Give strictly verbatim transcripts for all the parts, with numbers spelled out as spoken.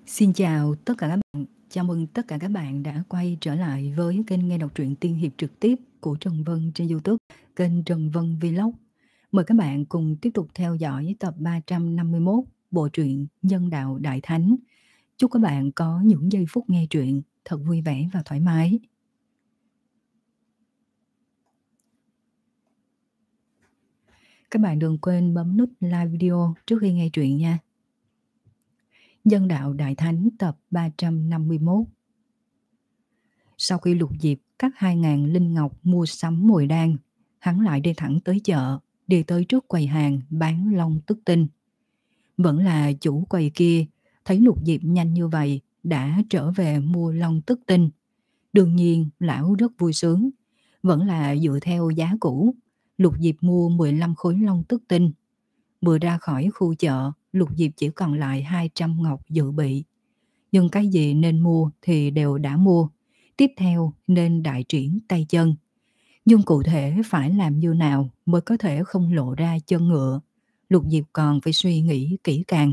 Xin chào tất cả các bạn, chào mừng tất cả các bạn đã quay trở lại với kênh nghe đọc truyện tiên hiệp trực tiếp của Trần Vân trên YouTube, kênh Trần Vân Vlog. Mời các bạn cùng tiếp tục theo dõi tập ba trăm năm mươi mốt bộ truyện Nhân Đạo Đại Thánh. Chúc các bạn có những giây phút nghe truyện thật vui vẻ và thoải mái. Các bạn đừng quên bấm nút like video trước khi nghe truyện nha. Nhân Đạo Đại Thánh tập ba trăm năm mươi mốt. Sau khi Lục Diệp cắt hai ngàn linh ngọc mua sắm mồi đan, hắn lại đi thẳng tới chợ, đi tới trước quầy hàng bán long tức tinh. Vẫn là chủ quầy kia, thấy Lục Diệp nhanh như vậy, đã trở về mua long tức tinh. Đương nhiên, lão rất vui sướng, vẫn là dựa theo giá cũ. Lục Diệp mua mười lăm khối long tức tinh. Vừa ra khỏi khu chợ, Lục Diệp chỉ còn lại hai trăm ngọc dự bị. Nhưng cái gì nên mua thì đều đã mua. Tiếp theo nên đại triển tay chân. Nhưng cụ thể phải làm như nào mới có thể không lộ ra chân ngựa, Lục Diệp còn phải suy nghĩ kỹ càng.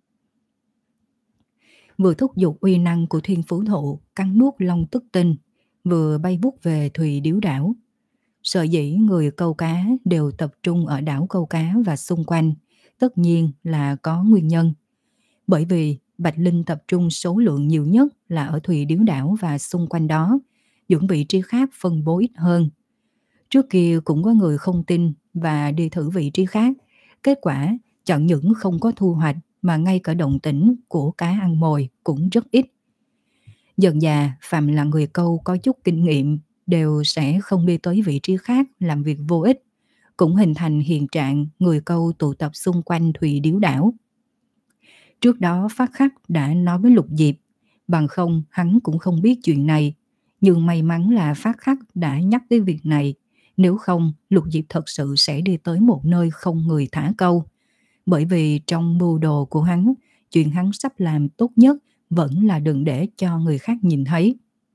Vừa thúc giục uy năng của Thiên Phú Thụ cắn nuốt long tức tinh, vừa bay vút về Thùy Điếu Đảo. Sở dĩ người câu cá đều tập trung ở đảo câu cá và xung quanh, tất nhiên là có nguyên nhân. Bởi vì Bạch Linh tập trung số lượng nhiều nhất là ở Thùy Điếu Đảo và xung quanh đó, những vị trí khác phân bố ít hơn. Trước kia cũng có người không tin và đi thử vị trí khác, kết quả chẳng những không có thu hoạch mà ngay cả động tĩnh của cá ăn mồi cũng rất ít. Dần dà, phàm là người câu có chút kinh nghiệm đều sẽ không đi tới vị trí khác làm việc vô ích, cũng hình thành hiện trạng người câu tụ tập xung quanh Thùy Điếu Đảo. Trước đó Phát Khắc đã nói với Lục Diệp, bằng không hắn cũng không biết chuyện này, nhưng may mắn là Phát Khắc đã nhắc tới việc này, nếu không Lục Diệp thật sự sẽ đi tới một nơi không người thả câu. Bởi vì trong mưu đồ của hắn, chuyện hắn sắp làm tốt nhất vẫn là đừng để cho người khác nhìn thấy.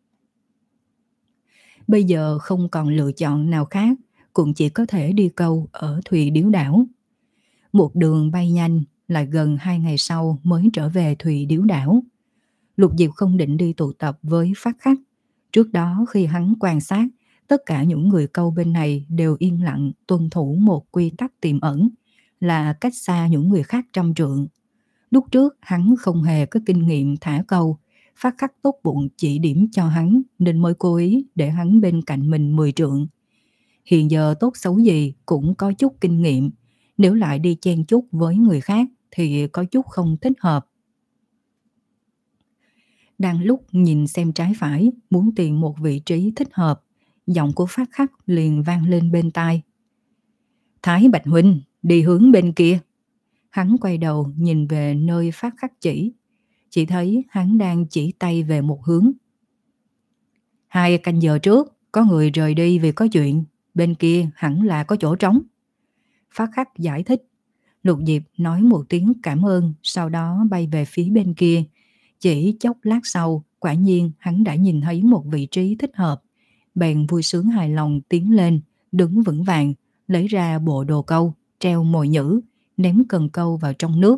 Bây giờ không còn lựa chọn nào khác, cũng chỉ có thể đi câu ở Thùy Điếu Đảo. Một đường bay nhanh, lại gần hai ngày sau mới trở về Thùy Điếu Đảo. Lục Diệp không định đi tụ tập với Phát Khắc. Trước đó khi hắn quan sát, tất cả những người câu bên này đều yên lặng tuân thủ một quy tắc tiềm ẩn, là cách xa những người khác trăm trượng. Lúc trước hắn không hề có kinh nghiệm thả câu, Phát Khắc tốt bụng chỉ điểm cho hắn nên mới cố ý để hắn bên cạnh mình mười trượng. Hiện giờ tốt xấu gì cũng có chút kinh nghiệm, nếu lại đi chen chúc với người khác thì có chút không thích hợp. Đang lúc nhìn xem trái phải, muốn tìm một vị trí thích hợp, giọng của Phát Khắc liền vang lên bên tai. Thái Bạch huynh, đi hướng bên kia. Hắn quay đầu nhìn về nơi Phát Khắc chỉ, chỉ thấy hắn đang chỉ tay về một hướng. Hai canh giờ trước, có người rời đi vì có chuyện, bên kia hẳn là có chỗ trống. Phát Khắc giải thích. Lục Diệp nói một tiếng cảm ơn, sau đó bay về phía bên kia. Chỉ chốc lát sau, quả nhiên hắn đã nhìn thấy một vị trí thích hợp. Bèn vui sướng hài lòng tiến lên, đứng vững vàng, lấy ra bộ đồ câu, treo mồi nhữ, ném cần câu vào trong nước.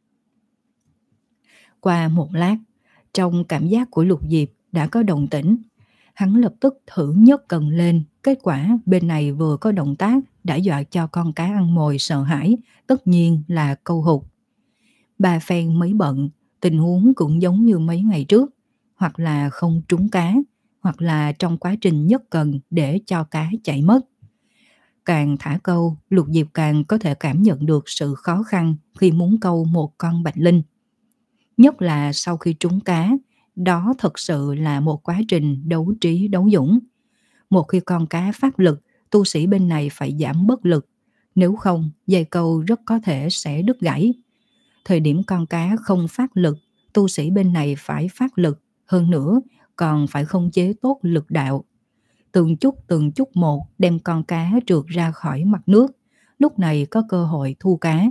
Qua một lát, trong cảm giác của Lục Diệp đã có động tĩnh. Hắn lập tức thử nhấc cần lên, kết quả bên này vừa có động tác đã dọa cho con cá ăn mồi sợ hãi, tất nhiên là câu hụt. Ba phen mới bận, tình huống cũng giống như mấy ngày trước, hoặc là không trúng cá, hoặc là trong quá trình nhấc cần để cho cá chạy mất. Càng thả câu, Lục Diệp càng có thể cảm nhận được sự khó khăn khi muốn câu một con bạch linh. Nhất là sau khi trúng cá, đó thật sự là một quá trình đấu trí đấu dũng. Một khi con cá phát lực, tu sĩ bên này phải giảm bất lực, nếu không dây câu rất có thể sẽ đứt gãy. Thời điểm con cá không phát lực, tu sĩ bên này phải phát lực, hơn nữa còn phải khống chế tốt lực đạo. Từng chút từng chút một đem con cá trượt ra khỏi mặt nước, lúc này có cơ hội thu cá.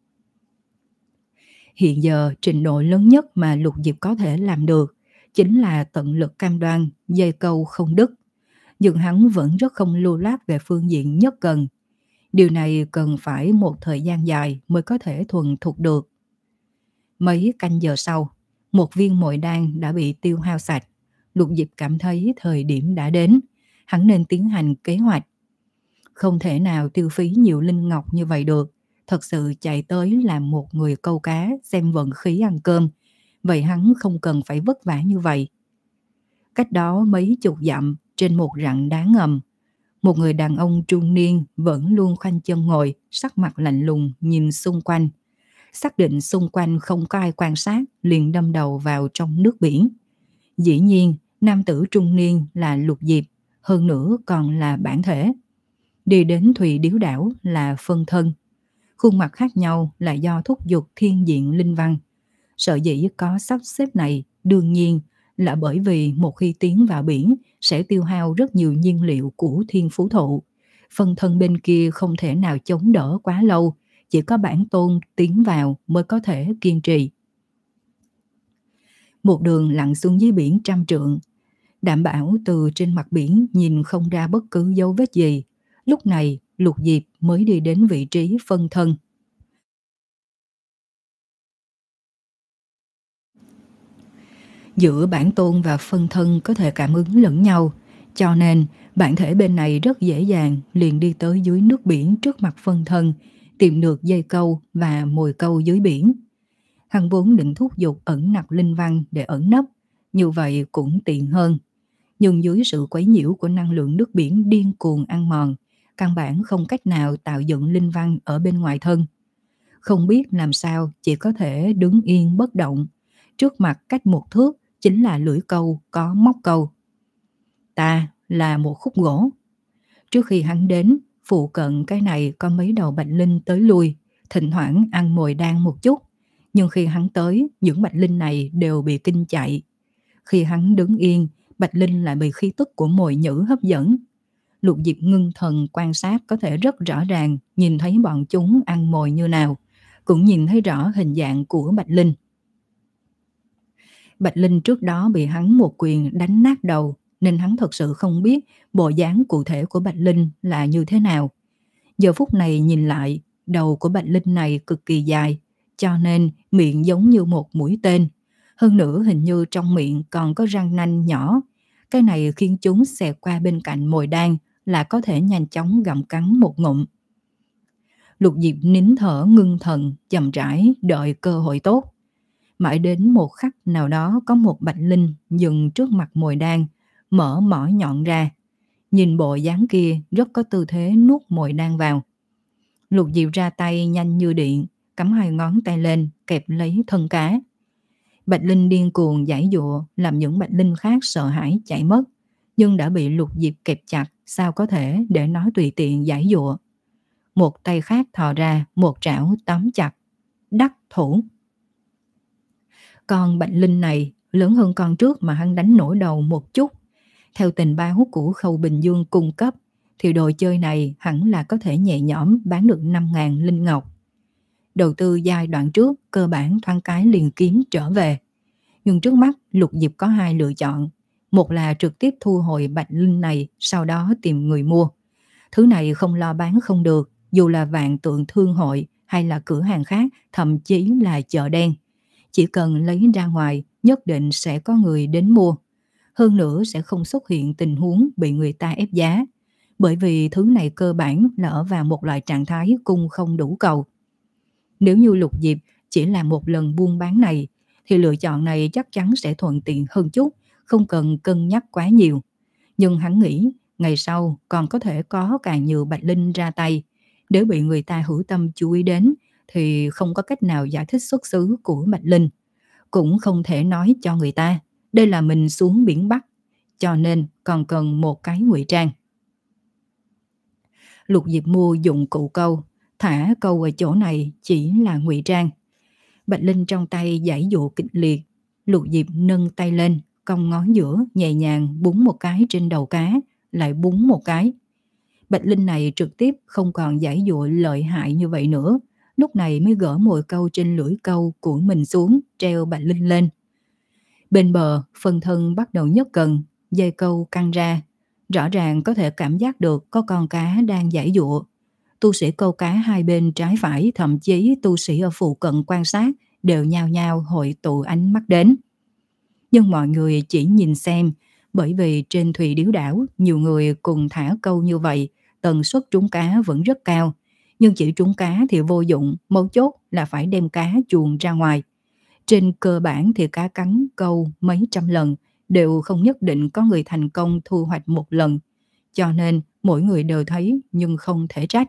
Hiện giờ trình độ lớn nhất mà Lục Diệp có thể làm được chính là tận lực cam đoan dây câu không đứt. Nhưng hắn vẫn rất không lưu loát về phương diện nhất cần. Điều này cần phải một thời gian dài mới có thể thuần thục được. Mấy canh giờ sau, Một viên mồi đan đã bị tiêu hao sạch. Lục Diệp cảm thấy thời điểm đã đến, hắn nên tiến hành kế hoạch. Không thể nào tiêu phí nhiều linh ngọc như vậy được, thật sự chạy tới làm một người câu cá xem vận khí ăn cơm, vậy hắn không cần phải vất vả như vậy. Cách đó mấy chục dặm, trên một rặng đá ngầm, một người đàn ông trung niên vẫn luôn khoanh chân ngồi, sắc mặt lạnh lùng nhìn xung quanh. Xác định xung quanh không có ai quan sát, liền đâm đầu vào trong nước biển. Dĩ nhiên, nam tử trung niên là Lục Diệp, hơn nữa còn là bản thể. Đi đến Thùy Điếu Đảo là phân thân. Khuôn mặt khác nhau là do thúc giục thiên diện linh văn. Sở dĩ có sắp xếp này đương nhiên là bởi vì một khi tiến vào biển sẽ tiêu hao rất nhiều nhiên liệu của thiên phú thụ. Phân thân bên kia không thể nào chống đỡ quá lâu, chỉ có bản tôn tiến vào mới có thể kiên trì. Một đường lặn xuống dưới biển trăm trượng, đảm bảo từ trên mặt biển nhìn không ra bất cứ dấu vết gì. Lúc này Lục Diệp mới đi đến vị trí phân thân. Giữa bản tôn và phân thân có thể cảm ứng lẫn nhau, cho nên bản thể bên này rất dễ dàng liền đi tới dưới nước biển trước mặt phân thân, tìm được dây câu và mồi câu dưới biển. Hắn vốn định thúc giục ẩn nặc linh văn để ẩn nấp, như vậy cũng tiện hơn. Nhưng dưới sự quấy nhiễu của năng lượng nước biển điên cuồng ăn mòn, căn bản không cách nào tạo dựng linh văn ở bên ngoài thân. Không biết làm sao, chỉ có thể đứng yên bất động. Trước mặt cách một thước chính là lưỡi câu có móc câu. Ta là một khúc gỗ. Trước khi hắn đến, phụ cận cái này có mấy đầu bạch linh tới lui, thỉnh thoảng ăn mồi đan một chút. Nhưng khi hắn tới, những bạch linh này đều bị kinh chạy. Khi hắn đứng yên, bạch linh lại bị khí tức của mồi nhữ hấp dẫn. Lục Diệp ngưng thần quan sát có thể rất rõ ràng nhìn thấy bọn chúng ăn mồi như nào, cũng nhìn thấy rõ hình dạng của bạch linh. Bạch linh trước đó bị hắn một quyền đánh nát đầu, nên hắn thật sự không biết bộ dáng cụ thể của bạch linh là như thế nào. Giờ phút này nhìn lại, đầu của bạch linh này cực kỳ dài, cho nên miệng giống như một mũi tên. Hơn nữa hình như trong miệng còn có răng nanh nhỏ. Cái này khiến chúng xẹt qua bên cạnh mồi đan là có thể nhanh chóng gặm cắn một ngụm. Lục Diệp nín thở ngưng thần, chậm rãi đợi cơ hội tốt. Mãi đến một khắc nào đó có một bạch linh dừng trước mặt mồi đan, mở mỏ nhọn ra. Nhìn bộ dáng kia rất có tư thế nuốt mồi đan vào. Lục Diệp ra tay nhanh như điện, cắm hai ngón tay lên kẹp lấy thân cá. Bạch linh điên cuồng giãy giụa làm những bạch linh khác sợ hãi chạy mất, nhưng đã bị Lục Diệp kẹp chặt, sao có thể để nó tùy tiện giãy giụa. Một tay khác thò ra, một trảo tóm chặt, đắc thủ. Con bạch linh này lớn hơn con trước mà hắn đánh nổi đầu một chút. Theo tình báo của Khâu Bình Dương cung cấp thì đồ chơi này hẳn là có thể nhẹ nhõm bán được năm nghìn linh ngọc. Đầu tư giai đoạn trước cơ bản thoáng cái liền kiếm trở về. Nhưng trước mắt Lục Diệp có hai lựa chọn. Một là trực tiếp thu hồi bạch linh này, sau đó tìm người mua. Thứ này không lo bán không được, dù là vạn tượng thương hội hay là cửa hàng khác, thậm chí là chợ đen. Chỉ cần lấy ra ngoài, nhất định sẽ có người đến mua. Hơn nữa sẽ không xuất hiện tình huống bị người ta ép giá. Bởi vì thứ này cơ bản là ở vào một loại trạng thái cung không đủ cầu. Nếu như Lục Diệp chỉ là một lần buôn bán này, thì lựa chọn này chắc chắn sẽ thuận tiện hơn chút, không cần cân nhắc quá nhiều. Nhưng hắn nghĩ, ngày sau còn có thể có càng nhiều bạch linh ra tay. Nếu bị người ta hữu tâm chú ý đến, thì không có cách nào giải thích xuất xứ của bạch linh. Cũng không thể nói cho người ta, đây là mình xuống biển Bắc, cho nên còn cần một cái ngụy trang. Lục Diệp mua dụng cụ câu, thả câu ở chỗ này chỉ là ngụy trang. Bạch linh trong tay giãy dụa kịch liệt. Lục Diệp nâng tay lên, cong ngón giữa nhẹ nhàng búng một cái trên đầu cá, lại búng một cái. Bạch linh này trực tiếp không còn giãy dụa lợi hại như vậy nữa. Lúc này mới gỡ mồi câu trên lưỡi câu của mình xuống, treo bạch linh lên. Bên bờ, phân thân bắt đầu nhấc cần, dây câu căng ra. Rõ ràng có thể cảm giác được có con cá đang giãy giụa. Tu sĩ câu cá hai bên trái phải, thậm chí tu sĩ ở phụ cận quan sát đều nhao nhao hội tụ ánh mắt đến. Nhưng mọi người chỉ nhìn xem, bởi vì trên thuyền điếu đảo nhiều người cùng thả câu như vậy, tần suất trúng cá vẫn rất cao. Nhưng chỉ trúng cá thì vô dụng, mấu chốt là phải đem cá chuồn ra ngoài. Trên cơ bản thì cá cắn câu mấy trăm lần đều không nhất định có người thành công thu hoạch một lần. Cho nên mỗi người đều thấy nhưng không thể trách.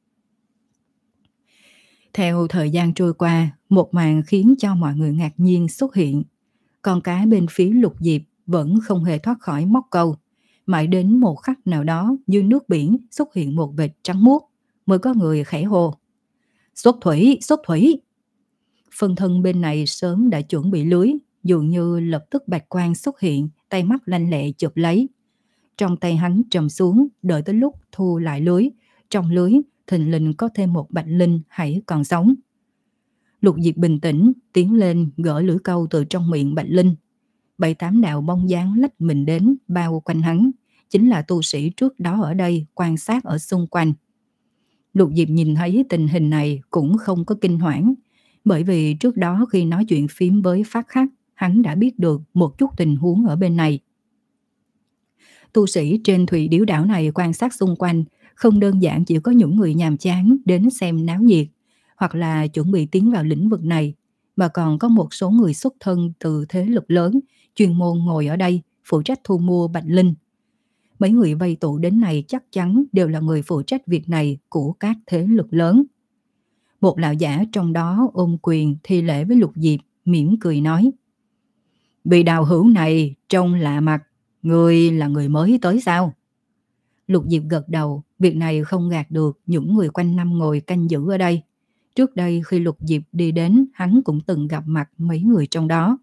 Theo thời gian trôi qua, một màn khiến cho mọi người ngạc nhiên xuất hiện. Con cá bên phía Lục Diệp vẫn không hề thoát khỏi móc câu. Mãi đến một khắc nào đó dưới nước biển xuất hiện một vệt trắng muốt, mới có người khẽ hô: "Xuất thủy, xuất thủy!" Phân thân bên này sớm đã chuẩn bị lưới, dường như lập tức bạch quang xuất hiện, tay mắt lanh lẹ chụp lấy. Trong tay hắn trầm xuống, đợi tới lúc thu lại lưới, trong lưới thình lình có thêm một bạch linh hãy còn sống. Lục Diệp bình tĩnh tiến lên gỡ lưỡi câu từ trong miệng bạch linh. Bảy tám đạo bóng dáng lách mình đến bao quanh hắn, chính là tu sĩ trước đó ở đây quan sát ở xung quanh. Lục Diệp nhìn thấy tình hình này cũng không có kinh hoảng, bởi vì trước đó khi nói chuyện phím với Phát Khắc, hắn đã biết được một chút tình huống ở bên này. Tu sĩ trên thủy điếu đảo này quan sát xung quanh, không đơn giản chỉ có những người nhàm chán đến xem náo nhiệt, hoặc là chuẩn bị tiến vào lĩnh vực này, mà còn có một số người xuất thân từ thế lực lớn, chuyên môn ngồi ở đây, phụ trách thu mua bạch linh. Mấy người vây tụ đến này chắc chắn đều là người phụ trách việc này của các thế lực lớn. Một lão giả trong đó ôm quyền thi lễ với Lục Diệp, mỉm cười nói: "Vị đạo hữu này trông lạ mặt, người là người mới tới sao?" Lục Diệp gật đầu, việc này không gạt được những người quanh năm ngồi canh giữ ở đây. Trước đây khi Lục Diệp đi đến, hắn cũng từng gặp mặt mấy người trong đó.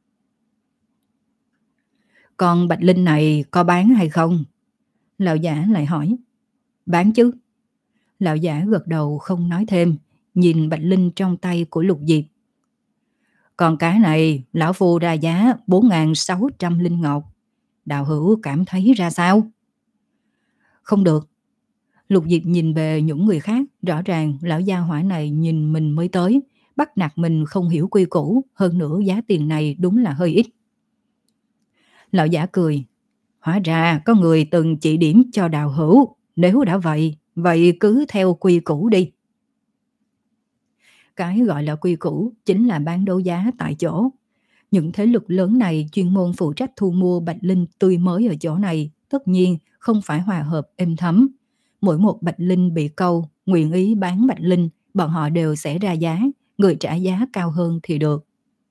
"Còn bạch linh này có bán hay không?" Lão giả lại hỏi. "Bán chứ." Lão giả gật đầu không nói thêm, nhìn bạch linh trong tay của Lục Diệp. "Con cá này lão phu ra giá bốn nghìn sáu trăm linh ngọc. Đạo hữu cảm thấy ra sao?" "Không được." Lục Diệp nhìn về những người khác, rõ ràng lão gia hỏa này nhìn mình mới tới, bắt nạt mình không hiểu quy củ, hơn nữa giá tiền này đúng là hơi ít. Lão giả cười: "Hóa ra có người từng chỉ điểm cho đạo hữu, nếu đã vậy, vậy cứ theo quy củ đi." Cái gọi là quy củ chính là bán đấu giá tại chỗ. Những thế lực lớn này chuyên môn phụ trách thu mua bạch linh tươi mới ở chỗ này, tất nhiên không phải hòa hợp êm thấm. Mỗi một bạch linh bị câu, nguyện ý bán bạch linh, bọn họ đều sẽ ra giá, người trả giá cao hơn thì được.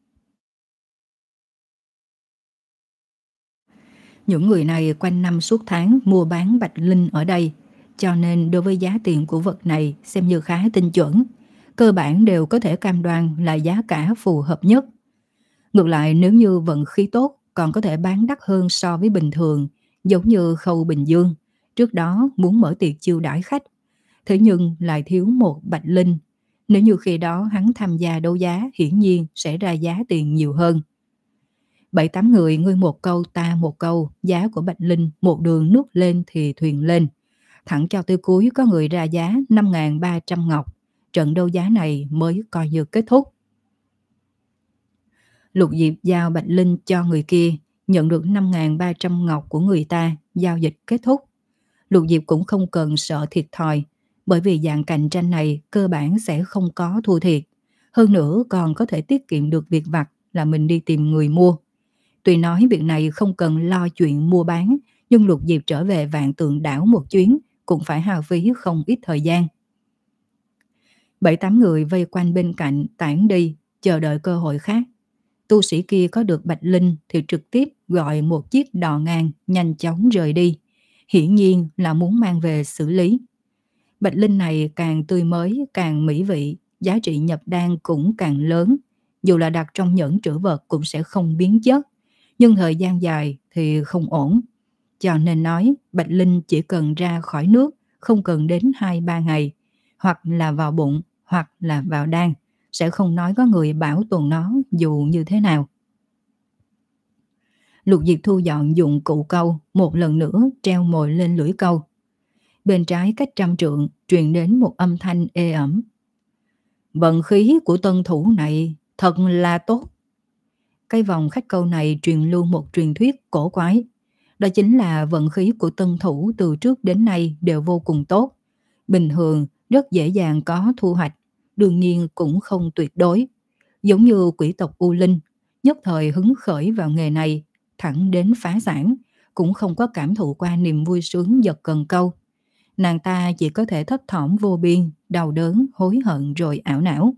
Những người này quanh năm suốt tháng mua bán bạch linh ở đây, cho nên đối với giá tiền của vật này xem như khá tinh chuẩn. Cơ bản đều có thể cam đoan là giá cả phù hợp nhất. Ngược lại nếu như vận khí tốt còn có thể bán đắt hơn so với bình thường, giống như Khâu Bình Dương. Trước đó muốn mở tiệc chiêu đãi khách, thế nhưng lại thiếu một bạch linh. Nếu như khi đó hắn tham gia đấu giá hiển nhiên sẽ ra giá tiền nhiều hơn. Bảy tám người ngươi một câu ta một câu, giá của bạch linh một đường nước lên thì thuyền lên. Thẳng cho tới cuối có người ra giá năm nghìn ba trăm ngọc. Trận đấu giá này mới coi như kết thúc. Lục Diệp giao bạch linh cho người kia, nhận được năm nghìn ba trăm ngọc của người ta, giao dịch kết thúc. Lục Diệp cũng không cần sợ thiệt thòi, bởi vì dạng cạnh tranh này cơ bản sẽ không có thua thiệt. Hơn nữa còn có thể tiết kiệm được việc vặt là mình đi tìm người mua. Tuy nói việc này không cần lo chuyện mua bán, nhưng Lục Diệp trở về Vạn Tượng đảo một chuyến cũng phải hao phí không ít thời gian. Bảy tám người vây quanh bên cạnh tản đi, chờ đợi cơ hội khác. Tu sĩ kia có được bạch linh thì trực tiếp gọi một chiếc đò ngang nhanh chóng rời đi. Hiển nhiên là muốn mang về xử lý. Bạch linh này càng tươi mới, càng mỹ vị, giá trị nhập đan cũng càng lớn. Dù là đặt trong nhẫn trữ vật cũng sẽ không biến chất, nhưng thời gian dài thì không ổn. Cho nên nói bạch linh chỉ cần ra khỏi nước, không cần đến hai ba ngày, hoặc là vào bụng, hoặc là vào đan, sẽ không nói có người bảo tồn nó dù như thế nào. Lục Diệp thu dọn dụng cụ câu, một lần nữa treo mồi lên lưỡi câu. Bên trái cách trăm trượng truyền đến một âm thanh ê ẩm. Vận khí của tân thủ này thật là tốt. Cái vòng khách câu này truyền lưu một truyền thuyết cổ quái. Đó chính là vận khí của tân thủ từ trước đến nay đều vô cùng tốt. Bình thường rất dễ dàng có thu hoạch, đương nhiên cũng không tuyệt đối. Giống như quỷ tộc U Linh, nhất thời hứng khởi vào nghề này, thẳng đến phá sản, cũng không có cảm thụ qua niềm vui sướng giật cần câu. Nàng ta chỉ có thể thấp thỏm vô biên, đau đớn, hối hận rồi ảo não.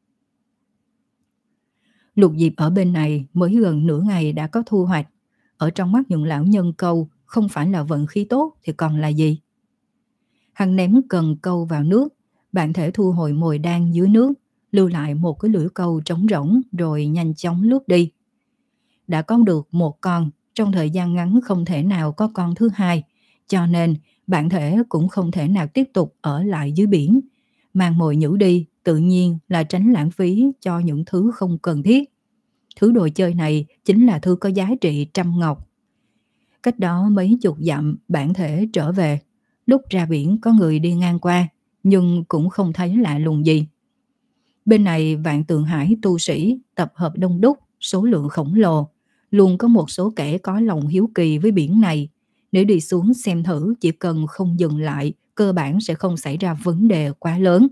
Lục Diệp ở bên này mới gần nửa ngày đã có thu hoạch. Ở trong mắt những lão nhân câu, không phải là vận khí tốt thì còn là gì? Hắn ném cần câu vào nước, bạn thể thu hồi mồi đan dưới nước, lưu lại một cái lưỡi câu trống rỗng rồi nhanh chóng lướt đi. Đã có được một con, trong thời gian ngắn không thể nào có con thứ hai, cho nên bạn thể cũng không thể nào tiếp tục ở lại dưới biển. Mang mồi nhử đi, tự nhiên là tránh lãng phí cho những thứ không cần thiết. Thứ đồ chơi này chính là thứ có giá trị trăm ngọc. Cách đó mấy chục dặm, bản thể trở về. Lúc ra biển có người đi ngang qua, nhưng cũng không thấy lạ lùng gì. Bên này Vạn Tượng Hải tu sĩ tập hợp đông đúc, số lượng khổng lồ. Luôn có một số kẻ có lòng hiếu kỳ với biển này. Nếu đi xuống xem thử, chỉ cần không dừng lại, cơ bản sẽ không xảy ra vấn đề quá lớn.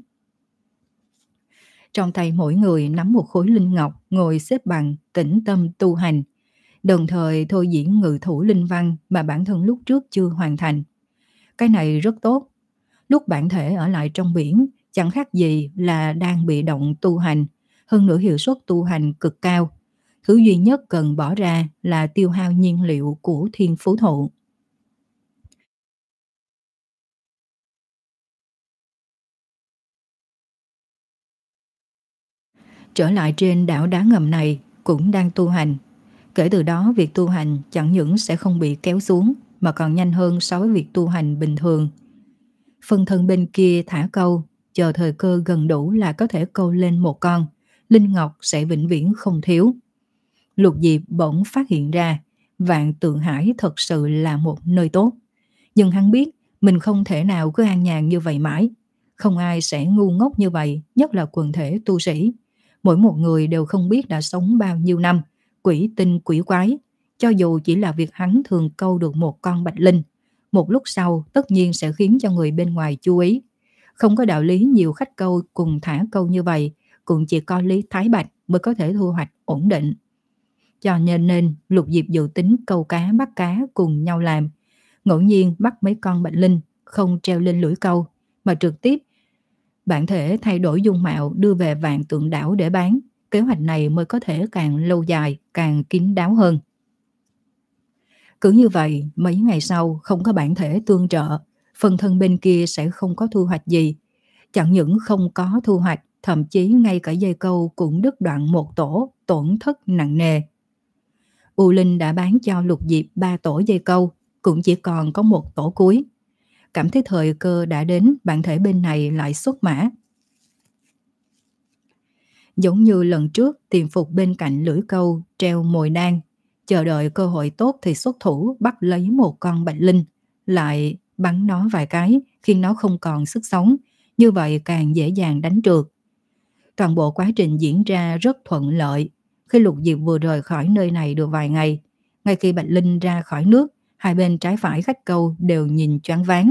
Trong tay mỗi người nắm một khối linh ngọc, ngồi xếp bằng, tĩnh tâm tu hành. Đồng thời thôi diễn ngự thủ linh văn mà bản thân lúc trước chưa hoàn thành. Cái này rất tốt. Lúc bản thể ở lại trong biển, chẳng khác gì là đang bị động tu hành. Hơn nữa hiệu suất tu hành cực cao. Thứ duy nhất cần bỏ ra là tiêu hao nhiên liệu của thiên phú thụ. Trở lại trên đảo đá ngầm này cũng đang tu hành. Kể từ đó việc tu hành chẳng những sẽ không bị kéo xuống mà còn nhanh hơn so với việc tu hành bình thường. Phân thân bên kia thả câu, chờ thời cơ gần đủ là có thể câu lên một con. Linh ngọc sẽ vĩnh viễn không thiếu. Lục Diệp bỗng phát hiện ra Vạn Tượng Hải thật sự là một nơi tốt. Nhưng hắn biết mình không thể nào cứ an nhàn như vậy mãi. Không ai sẽ ngu ngốc như vậy, nhất là quần thể tu sĩ. Mỗi một người đều không biết đã sống bao nhiêu năm, quỷ tinh quỷ quái. Cho dù chỉ là việc hắn thường câu được một con bạch linh, một lúc sau tất nhiên sẽ khiến cho người bên ngoài chú ý. Không có đạo lý nhiều khách câu cùng thả câu như vậy, cũng chỉ có Lý Thái Bạch mới có thể thu hoạch ổn định. Cho nên nên Lục Diệp dự tính câu cá bắt cá cùng nhau làm. Ngẫu nhiên bắt mấy con bạch linh, không treo lên lưỡi câu, mà trực tiếp bản thể thay đổi dung mạo đưa về Vạn Tượng đảo để bán. Kế hoạch này mới có thể càng lâu dài, càng kín đáo hơn. Cứ như vậy, mấy ngày sau không có bản thể tương trợ, phần thân bên kia sẽ không có thu hoạch gì. Chẳng những không có thu hoạch, thậm chí ngay cả dây câu cũng đứt đoạn một tổ, tổn thất nặng nề. U Linh đã bán cho Lục Diệp ba tổ dây câu, cũng chỉ còn có một tổ cuối. Cảm thấy thời cơ đã đến, bản thể bên này lại xuất mã. Giống như lần trước tìm phục bên cạnh lưỡi câu treo mồi đan, chờ đợi cơ hội tốt thì xuất thủ bắt lấy một con bạch linh, lại bắn nó vài cái khiến nó không còn sức sống, như vậy càng dễ dàng đánh trượt. Toàn bộ quá trình diễn ra rất thuận lợi. Khi Lục Diệp vừa rời khỏi nơi này được vài ngày, ngay khi bạch linh ra khỏi nước, hai bên trái phải khách câu đều nhìn choáng váng.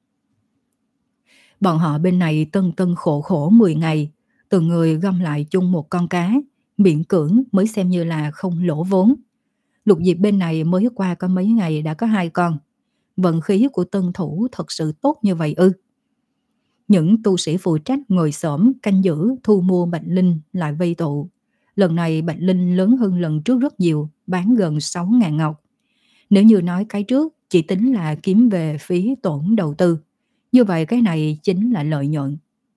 Bọn họ bên này tân tân khổ khổ mười ngày, từng người gom lại chung một con cá, miễn cưỡng mới xem như là không lỗ vốn. Lục Diệp bên này mới qua có mấy ngày đã có hai con. Vận khí của tân thủ thật sự tốt như vậy ư? Những tu sĩ phụ trách ngồi xổm canh giữ thu mua bạch linh lại vây tụ. Lần này bạch linh lớn hơn lần trước rất nhiều, bán gần sáu ngàn ngọc. Nếu như nói cái trước chỉ tính là kiếm về phí tổn đầu tư, như vậy cái này chính là lợi nhuận.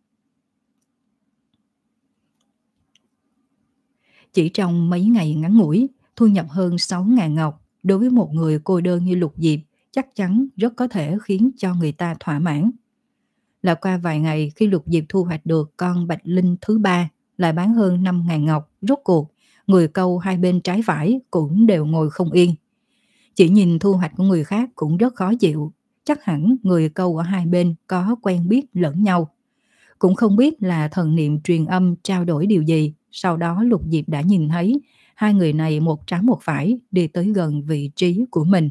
Chỉ trong mấy ngày ngắn ngủi, thu nhập hơn sáu ngàn ngọc, đối với một người cô đơn như Lục Diệp, chắc chắn rất có thể khiến cho người ta thỏa mãn. Là qua vài ngày khi Lục Diệp thu hoạch được con bạch linh thứ ba, lại bán hơn năm ngàn ngọc, rốt cuộc, người câu hai bên trái phải cũng đều ngồi không yên. Chỉ nhìn thu hoạch của người khác cũng rất khó chịu, chắc hẳn người câu ở hai bên có quen biết lẫn nhau. Cũng không biết là thần niệm truyền âm trao đổi điều gì, Sau đó Lục Diệp đã nhìn thấy hai người này một trái một phải đi tới gần vị trí của mình.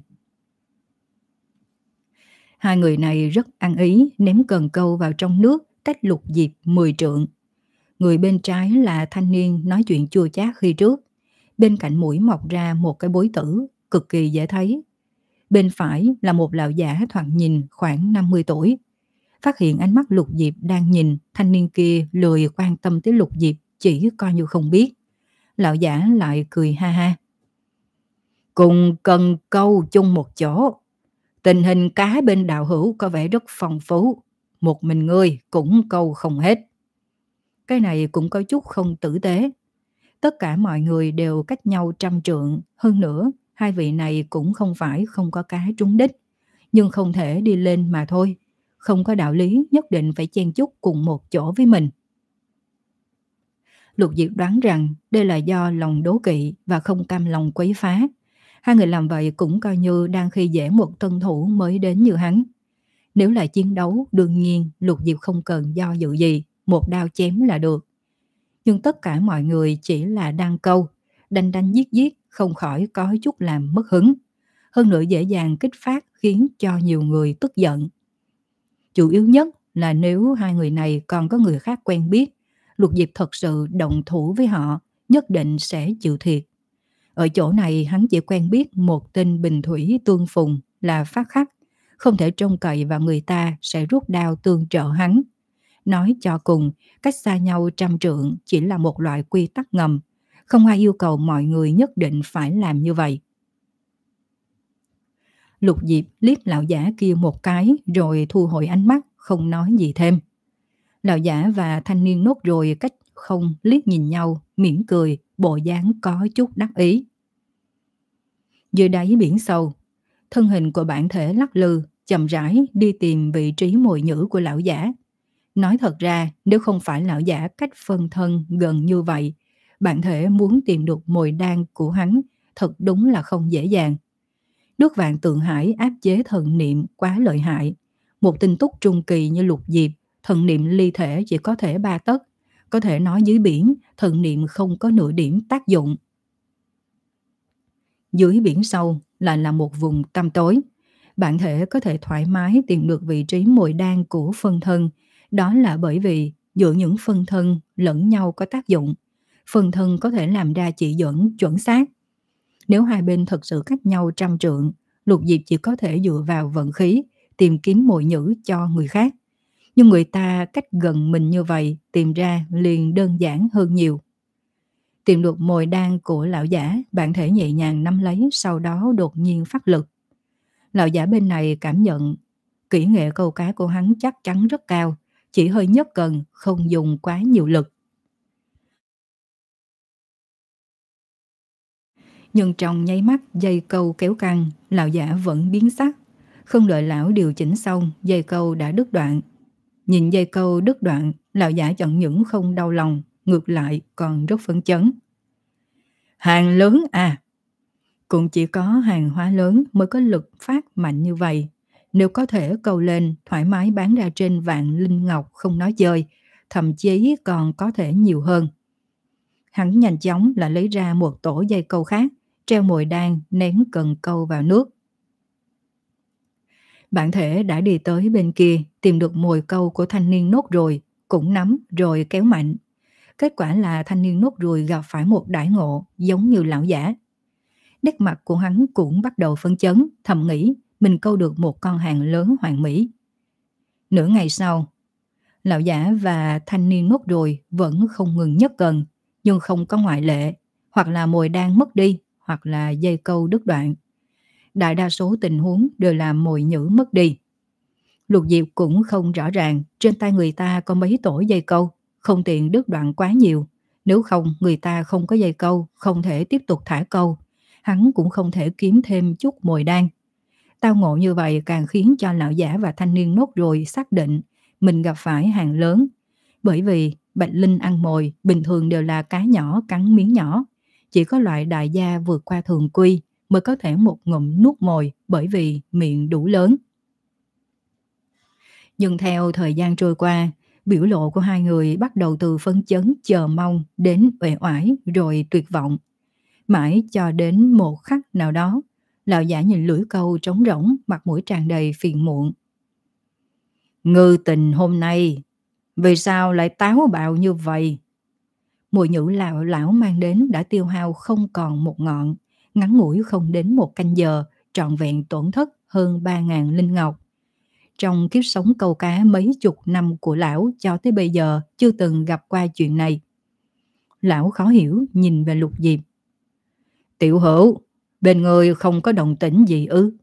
Hai người này rất ăn ý ném cần câu vào trong nước cách Lục Diệp mười trượng. Người bên trái là thanh niên nói chuyện chua chát khi trước. Bên cạnh mũi mọc ra một cái bối tử cực kỳ dễ thấy. Bên phải là một lão giả thoạt nhìn khoảng năm mươi tuổi. Phát hiện ánh mắt Lục Diệp đang nhìn, thanh niên kia lười quan tâm tới Lục Diệp, chỉ coi như không biết. Lão giả lại cười ha ha. Cùng cần câu chung một chỗ. Tình hình cá bên đạo hữu có vẻ rất phong phú. Một mình ngươi cũng câu không hết. Cái này cũng có chút không tử tế. Tất cả mọi người đều cách nhau trăm trượng. Hơn nữa, hai vị này cũng không phải không có cá trúng đích. Nhưng không thể đi lên mà thôi. Không có đạo lý nhất định phải chen chúc cùng một chỗ với mình. Lục Diệp đoán rằng đây là do lòng đố kỵ và không cam lòng quấy phá. Hai người làm vậy cũng coi như đang khi dễ một tân thủ mới đến như hắn. Nếu là chiến đấu, đương nhiên Lục Diệp không cần do dự gì, một đao chém là được. Nhưng tất cả mọi người chỉ là đang câu, đanh đanh giết giết, không khỏi có chút làm mất hứng. Hơn nữa dễ dàng kích phát khiến cho nhiều người tức giận. Chủ yếu nhất là nếu hai người này còn có người khác quen biết, Lục Diệp thật sự động thủ với họ, nhất định sẽ chịu thiệt. Ở chỗ này hắn chỉ quen biết một tên bình thủy tương phùng là Phát Khắc, không thể trông cậy vào người ta sẽ rút đao tương trợ hắn. Nói cho cùng, cách xa nhau trăm trượng chỉ là một loại quy tắc ngầm, không ai yêu cầu mọi người nhất định phải làm như vậy. Lục Diệp liếc lão giả kia một cái rồi thu hồi ánh mắt, không nói gì thêm. Lão giả và thanh niên nốt rồi cách không liếc nhìn nhau, mỉm cười, bộ dáng có chút đắc ý. Dưới đáy biển sâu, thân hình của bản thể lắc lư, chậm rãi đi tìm vị trí mồi nhử của lão giả. Nói thật ra, nếu không phải lão giả cách phân thân gần như vậy, bản thể muốn tìm được mồi đan của hắn thật đúng là không dễ dàng. Nước Vạn Tượng Hải áp chế thần niệm quá lợi hại. Một tinh túc trung kỳ như Lục Diệp, thần niệm ly thể chỉ có thể ba tấc. Có thể nói dưới biển, thần niệm không có nửa điểm tác dụng. Dưới biển sâu lại là một vùng tăm tối. Bản thể có thể thoải mái tìm được vị trí mồi đan của phân thân. Đó là bởi vì giữa những phân thân lẫn nhau có tác dụng. Phân thân có thể làm ra chỉ dẫn chuẩn xác. Nếu hai bên thật sự cách nhau trăm trượng, Lục Diệp chỉ có thể dựa vào vận khí, tìm kiếm mồi nhử cho người khác. Nhưng người ta cách gần mình như vậy, tìm ra liền đơn giản hơn nhiều. Tìm được mồi đan của lão giả, bản thể nhẹ nhàng nắm lấy, sau đó đột nhiên phát lực. Lão giả bên này cảm nhận kỹ nghệ câu cá của hắn chắc chắn rất cao, chỉ hơi nhấc cần, không dùng quá nhiều lực. Nhưng trong nháy mắt dây câu kéo căng, lão giả vẫn biến sắc. Không đợi lão điều chỉnh xong, dây câu đã đứt đoạn. Nhìn dây câu đứt đoạn, lão giả chẳng những không đau lòng, ngược lại còn rất phấn chấn. Hàng lớn à! Cũng chỉ có hàng hóa lớn mới có lực phát mạnh như vậy. Nếu có thể câu lên, thoải mái bán ra trên vạn linh ngọc không nói chơi, thậm chí còn có thể nhiều hơn. Hắn nhanh chóng là lấy ra một tổ dây câu khác, treo mồi đan, ném cần câu vào nước. Bản thể đã đi tới bên kia, tìm được mồi câu của thanh niên nốt ruồi, cũng nắm rồi kéo mạnh. Kết quả là thanh niên nốt ruồi gặp phải một đãi ngộ giống như lão giả. Nét mặt của hắn cũng bắt đầu phấn chấn, thầm nghĩ mình câu được một con hàng lớn hoàn mỹ. Nửa ngày sau, lão giả và thanh niên nốt ruồi vẫn không ngừng nhấc cần, nhưng không có ngoại lệ, hoặc là mồi đan mất đi, hoặc là dây câu đứt đoạn. Đại đa số tình huống đều là mồi nhử mất đi. Lục Diệp cũng không rõ ràng trên tay người ta có mấy tổ dây câu, không tiện đứt đoạn quá nhiều. Nếu không, người ta không có dây câu, không thể tiếp tục thả câu. Hắn cũng không thể kiếm thêm chút mồi đan. Tao ngộ như vậy càng khiến cho lão giả và thanh niên nốt ruồi xác định mình gặp phải hàng lớn. Bởi vì bạch linh ăn mồi bình thường đều là cá nhỏ cắn miếng nhỏ. Chỉ có loại đại gia vượt qua thường quy mới có thể một ngụm nuốt mồi bởi vì miệng đủ lớn. Nhưng theo thời gian trôi qua, Biểu lộ của hai người bắt đầu từ phấn chấn, chờ mong đến uể oải rồi tuyệt vọng. Mãi cho đến một khắc nào đó, lão giả nhìn lưỡi câu trống rỗng, mặt mũi tràn đầy phiền muộn. Ngư tình hôm nay, vì sao lại táo bạo như vậy? Mùi nhũ lão lão mang đến đã tiêu hao không còn một ngọn, ngắn ngủi không đến một canh giờ, trọn vẹn tổn thất hơn ba ngàn linh ngọc. Trong kiếp sống câu cá mấy chục năm của lão cho tới bây giờ chưa từng gặp qua chuyện này. Lão khó hiểu nhìn về Lục Diệp. Tiểu hữu, bên người không có động tĩnh gì ư?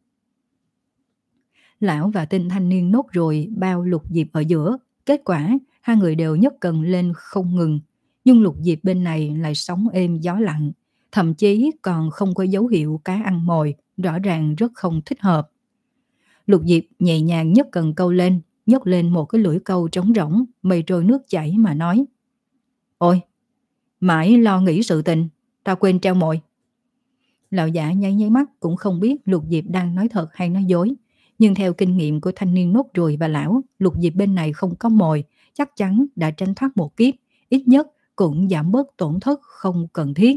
Lão và tên thanh niên nốt ruồi bao Lục Diệp ở giữa. Kết quả, hai người đều nhấc cần lên không ngừng. Nhưng Lục Diệp bên này lại sóng êm gió lặng. Thậm chí còn không có dấu hiệu cá ăn mồi, rõ ràng rất không thích hợp. Lục Diệp nhẹ nhàng nhấc cần câu lên, nhấc lên một cái lưỡi câu trống rỗng, mây trôi nước chảy mà nói. Ôi, mãi lo nghĩ sự tình, ta quên treo mồi. Lão giả nháy nháy mắt cũng không biết Lục Diệp đang nói thật hay nói dối. Nhưng theo kinh nghiệm của thanh niên nốt ruồi và lão, Lục Diệp bên này không có mồi, chắc chắn đã tránh thoát một kiếp, ít nhất cũng giảm bớt tổn thất không cần thiết.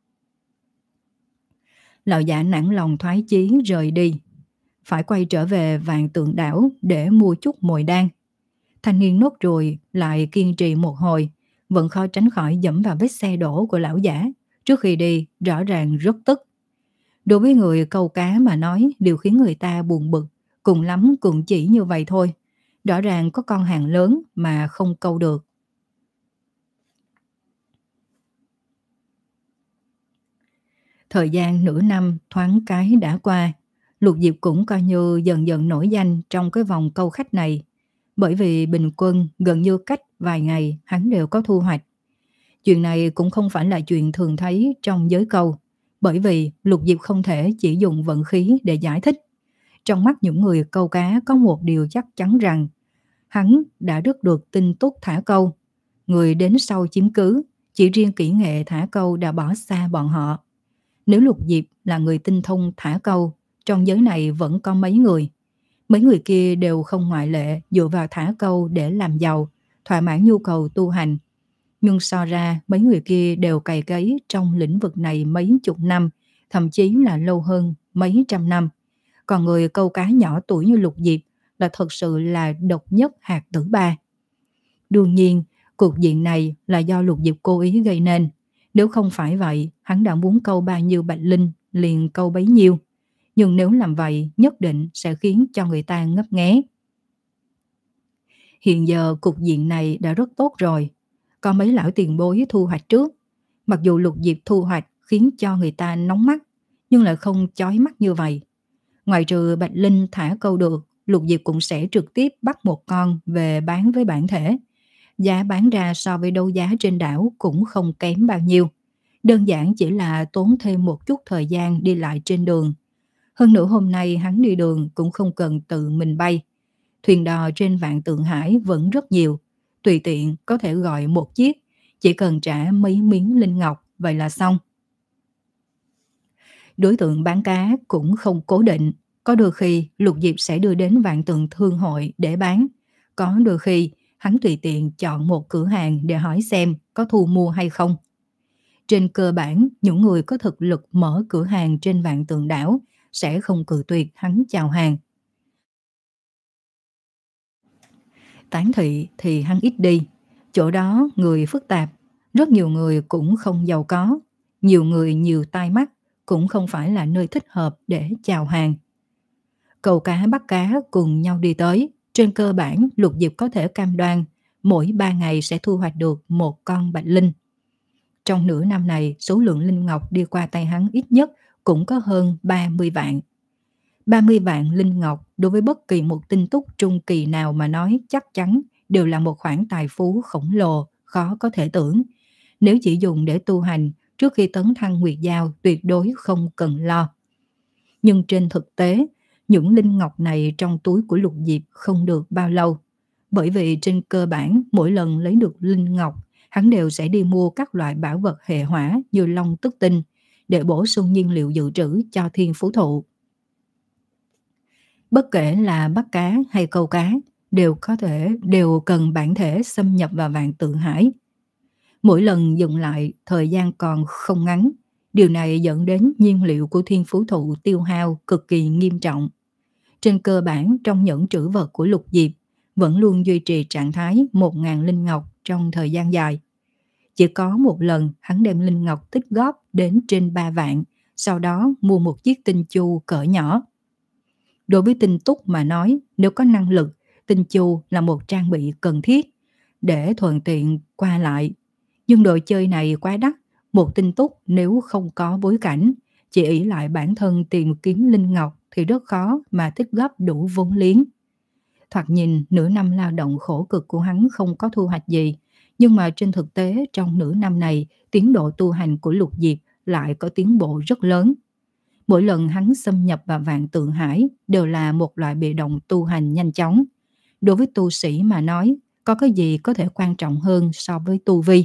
Lão giả nản lòng thoái chí rời đi, phải quay trở về Vạn Tượng Đảo để mua chút mồi đan. Thanh niên nốt ruồi lại kiên trì một hồi, vẫn khó tránh khỏi dẫm vào vết xe đổ của lão giả. Trước khi đi, rõ ràng rất tức. Đối với người câu cá mà nói, điều khiến người ta buồn bực, cùng lắm cũng chỉ như vậy thôi. Rõ ràng có con hàng lớn mà không câu được. Thời gian nửa năm thoáng cái đã qua, Lục Diệp cũng coi như dần dần nổi danh trong cái vòng câu khách này. Bởi vì bình quân gần như cách vài ngày hắn đều có thu hoạch. Chuyện này cũng không phải là chuyện thường thấy trong giới câu, bởi vì Lục Diệp không thể chỉ dùng vận khí để giải thích. Trong mắt những người câu cá có một điều chắc chắn rằng hắn đã rất được tinh túc thả câu. Người đến sau chiếm cứ, chỉ riêng kỹ nghệ thả câu đã bỏ xa bọn họ. Nếu Lục Diệp là người tinh thông thả câu, trong giới này vẫn có mấy người. Mấy người kia đều không ngoại lệ dựa vào thả câu để làm giàu, thỏa mãn nhu cầu tu hành. Nhưng so ra mấy người kia đều cày cấy trong lĩnh vực này mấy chục năm, thậm chí là lâu hơn mấy trăm năm. Còn người câu cá nhỏ tuổi như Lục Diệp là thật sự là độc nhất hạt tử ba. Đương nhiên, cục diện này là do Lục Diệp cố ý gây nên. Nếu không phải vậy, hắn đã muốn câu bao nhiêu bạch linh, liền câu bấy nhiêu. Nhưng nếu làm vậy, nhất định sẽ khiến cho người ta ngấp nghé. Hiện giờ cục diện này đã rất tốt rồi. Có mấy lão tiền bối thu hoạch trước. Mặc dù Lục Diệp thu hoạch khiến cho người ta nóng mắt, nhưng lại không chói mắt như vậy. Ngoài trừ bạch linh thả câu được, Lục Diệp cũng sẽ trực tiếp bắt một con về bán với bản thể. Giá bán ra so với đấu giá trên đảo cũng không kém bao nhiêu. Đơn giản chỉ là tốn thêm một chút thời gian đi lại trên đường. Hơn nữa hôm nay hắn đi đường cũng không cần tự mình bay. Thuyền đò trên Vạn Tượng Hải vẫn rất nhiều. Tùy tiện có thể gọi một chiếc, chỉ cần trả mấy miếng linh ngọc, vậy là xong. Đối tượng bán cá cũng không cố định. Có đôi khi Lục Diệp sẽ đưa đến Vạn Tượng Thương hội để bán. Có đôi khi hắn tùy tiện chọn một cửa hàng để hỏi xem có thu mua hay không. Trên cơ bản, những người có thực lực mở cửa hàng trên Vạn Tượng đảo sẽ không cự tuyệt hắn chào hàng. Tán thị thì hắn ít đi. Chỗ đó người phức tạp, rất nhiều người cũng không giàu có. Nhiều người nhiều tai mắt cũng không phải là nơi thích hợp để chào hàng. Câu cá bắt cá cùng nhau đi tới. Trên cơ bản, Lục Diệp có thể cam đoan mỗi ba ngày sẽ thu hoạch được một con bạch linh. Trong nửa năm này, số lượng linh ngọc đi qua tay hắn ít nhất cũng có hơn ba mươi vạn. ba mươi vạn linh ngọc đối với bất kỳ một tinh túc trung kỳ nào mà nói chắc chắn đều là một khoản tài phú khổng lồ, khó có thể tưởng. Nếu chỉ dùng để tu hành, trước khi tấn thăng nguyệt giao tuyệt đối không cần lo. Nhưng trên thực tế, những linh ngọc này trong túi của Lục Diệp không được bao lâu. Bởi vì trên cơ bản, mỗi lần lấy được linh ngọc, hắn đều sẽ đi mua các loại bảo vật hệ hỏa như long tức tinh để bổ sung nhiên liệu dự trữ cho thiên phú thụ. Bất kể là bắt cá hay câu cá, đều có thể đều cần bản thể xâm nhập vào vạn tượng hải. Mỗi lần dừng lại thời gian còn không ngắn, điều này dẫn đến nhiên liệu của thiên phú thụ tiêu hao cực kỳ nghiêm trọng. Trên cơ bản, trong những trữ vật của Lục Diệp vẫn luôn duy trì trạng thái một nghìn linh ngọc trong thời gian dài. Chỉ có một lần hắn đem linh ngọc tích góp đến trên ba vạn, sau đó mua một chiếc tinh chu cỡ nhỏ. Đối với tinh túc mà nói, nếu có năng lực, tinh chu là một trang bị cần thiết để thuận tiện qua lại. Nhưng đồ chơi này quá đắt, một tinh túc nếu không có bối cảnh, chỉ ỷ lại bản thân tìm kiếm linh ngọc thì rất khó mà tích góp đủ vốn liếng. Thoạt nhìn nửa năm lao động khổ cực của hắn không có thu hoạch gì, nhưng mà trên thực tế trong nửa năm này, tiến độ tu hành của Lục Diệp lại có tiến bộ rất lớn. Mỗi lần hắn xâm nhập vào vạn tượng hải đều là một loại bị động tu hành nhanh chóng. Đối với tu sĩ mà nói, có cái gì có thể quan trọng hơn so với tu vi.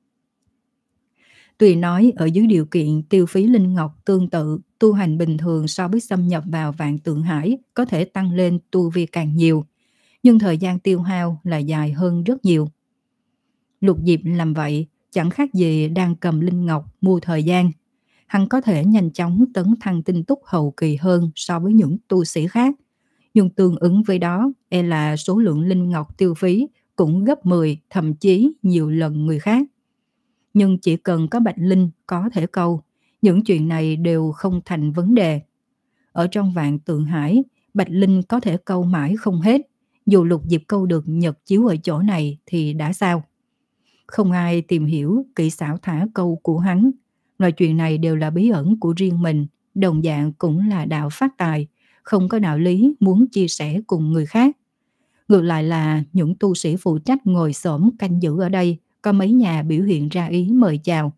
Tuy nói ở dưới điều kiện tiêu phí linh ngọc tương tự, tu hành bình thường so với xâm nhập vào vạn tượng hải có thể tăng lên tu vi càng nhiều, nhưng thời gian tiêu hao là dài hơn rất nhiều. Lục Diệp làm vậy chẳng khác gì đang cầm linh ngọc mua thời gian. Hắn có thể nhanh chóng tấn thăng tinh túc hậu kỳ hơn so với những tu sĩ khác, nhưng tương ứng với đó e là số lượng linh ngọc tiêu phí cũng gấp mười, thậm chí nhiều lần người khác. Nhưng chỉ cần có bạch linh có thể câu, những chuyện này đều không thành vấn đề. Ở trong vạn tượng hải, bạch linh có thể câu mãi không hết, dù Lục Diệp câu được nhật chiếu ở chỗ này thì đã sao. Không ai tìm hiểu kỹ xảo thả câu của hắn, loại chuyện này đều là bí ẩn của riêng mình, đồng dạng cũng là đạo phát tài, không có đạo lý muốn chia sẻ cùng người khác. Ngược lại là những tu sĩ phụ trách ngồi xổm canh giữ ở đây, có mấy nhà biểu hiện ra ý mời chào.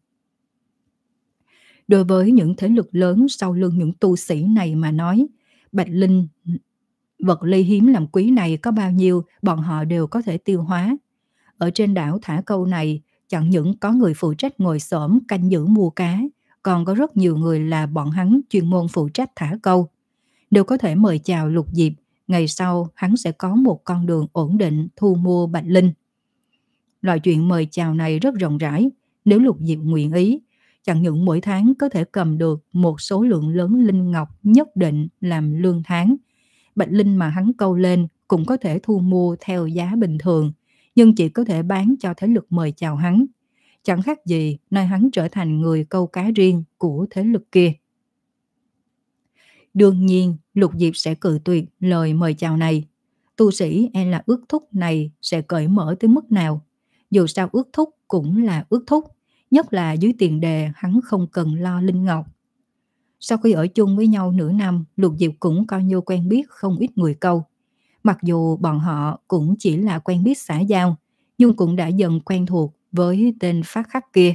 Đối với những thế lực lớn sau lưng những tu sĩ này mà nói, bạch linh, vật ly hiếm làm quý này có bao nhiêu, bọn họ đều có thể tiêu hóa. Ở trên đảo thả câu này, chẳng những có người phụ trách ngồi xổm canh giữ mua cá, còn có rất nhiều người là bọn hắn chuyên môn phụ trách thả câu. Đều có thể mời chào Lục Diệp, ngày sau hắn sẽ có một con đường ổn định thu mua bạch linh. Loại chuyện mời chào này rất rộng rãi, nếu Lục Diệp nguyện ý, chẳng những mỗi tháng có thể cầm được một số lượng lớn linh ngọc nhất định làm lương tháng. Bạch linh mà hắn câu lên cũng có thể thu mua theo giá bình thường, nhưng chỉ có thể bán cho thế lực mời chào hắn. Chẳng khác gì nơi hắn trở thành người câu cá riêng của thế lực kia. Đương nhiên, Lục Diệp sẽ cự tuyệt lời mời chào này. Tu sĩ e là ước thúc này sẽ cởi mở tới mức nào. Dù sao ước thúc cũng là ước thúc, nhất là dưới tiền đề hắn không cần lo linh ngọc. Sau khi ở chung với nhau nửa năm, Lục Diệp cũng coi như quen biết không ít người câu. Mặc dù bọn họ cũng chỉ là quen biết xã giao, nhưng cũng đã dần quen thuộc với tên phát khắc kia.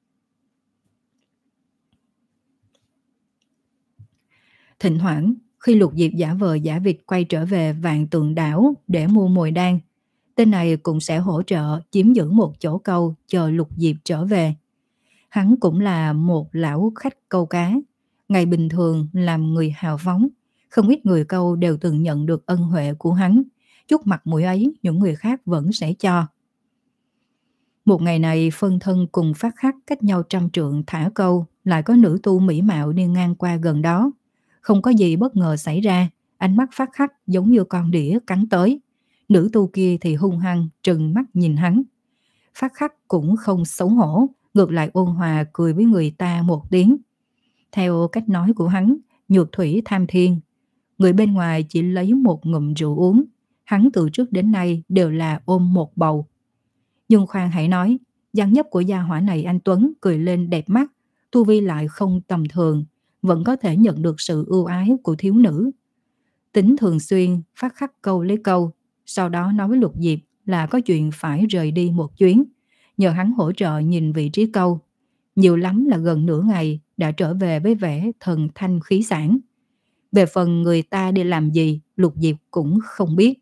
Thỉnh thoảng, khi Lục Diệp giả vờ giả vịt quay trở về vạn tượng đảo để mua mồi đan, tên này cũng sẽ hỗ trợ chiếm giữ một chỗ câu chờ Lục Diệp trở về. Hắn cũng là một lão khách câu cá, ngày bình thường làm người hào phóng, không ít người câu đều từng nhận được ân huệ của hắn, chút mặt mũi ấy những người khác vẫn sẽ cho. Một ngày này phân thân cùng phát khắc cách nhau trăm trượng thả câu, lại có nữ tu mỹ mạo đi ngang qua gần đó. Không có gì bất ngờ xảy ra, ánh mắt phát khắc giống như con đĩa cắn tới. Nữ tu kia thì hung hăng trừng mắt nhìn hắn. Phát khắc cũng không xấu hổ, ngược lại ôn hòa cười với người ta một tiếng. Theo cách nói của hắn, nhược thủy tham thiên. Người bên ngoài chỉ lấy một ngụm rượu uống, hắn từ trước đến nay đều là ôm một bầu. Nhưng khoan hãy nói, dáng dấp của gia hỏa này anh Tuấn cười lên đẹp mắt, tu vi lại không tầm thường, vẫn có thể nhận được sự ưu ái của thiếu nữ. Tính thường xuyên phát khắc câu lấy câu, sau đó nói với Lục Diệp là có chuyện phải rời đi một chuyến, nhờ hắn hỗ trợ nhìn vị trí câu. Nhiều lắm là gần nửa ngày đã trở về với vẻ thần thanh khí sảng. Về phần người ta đi làm gì, Lục Diệp cũng không biết.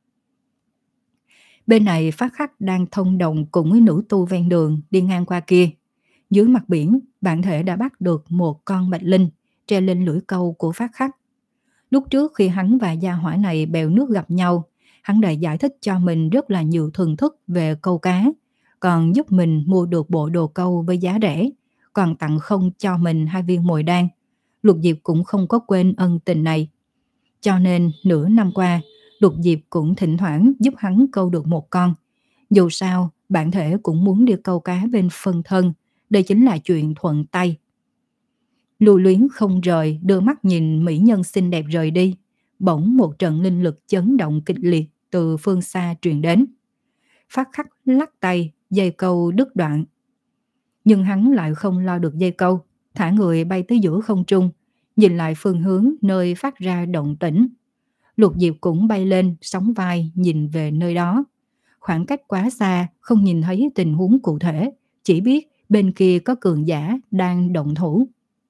Bên này phát khắc đang thông đồng cùng với nữ tu ven đường đi ngang qua kia. Dưới mặt biển, bản thể đã bắt được một con bạch linh treo lên lưỡi câu của phát khắc. Lúc trước khi hắn và gia hỏa này bèo nước gặp nhau, Hắn đã giải thích cho mình rất là nhiều thường thức về câu cá, còn giúp mình mua được bộ đồ câu với giá rẻ, còn tặng không cho mình hai viên mồi đan. Lục Diệp cũng không có quên ân tình này. Cho nên nửa năm qua, Lục Diệp cũng thỉnh thoảng giúp hắn câu được một con. Dù sao, bản thể cũng muốn đi câu cá bên phân thân, đây chính là chuyện thuận tay. Lưu Luyến không rời, đưa mắt nhìn mỹ nhân xinh đẹp rời đi. Bỗng một trận linh lực chấn động kịch liệt từ phương xa truyền đến. Phát Khắc lắc tay, dây câu đứt đoạn. Nhưng hắn lại không lo được dây câu, thả người bay tới giữa không trung, nhìn lại phương hướng nơi phát ra động tĩnh. Lục Diệp cũng bay lên, sóng vai nhìn về nơi đó. Khoảng cách quá xa, không nhìn thấy tình huống cụ thể, chỉ biết bên kia có cường giả đang động thủ.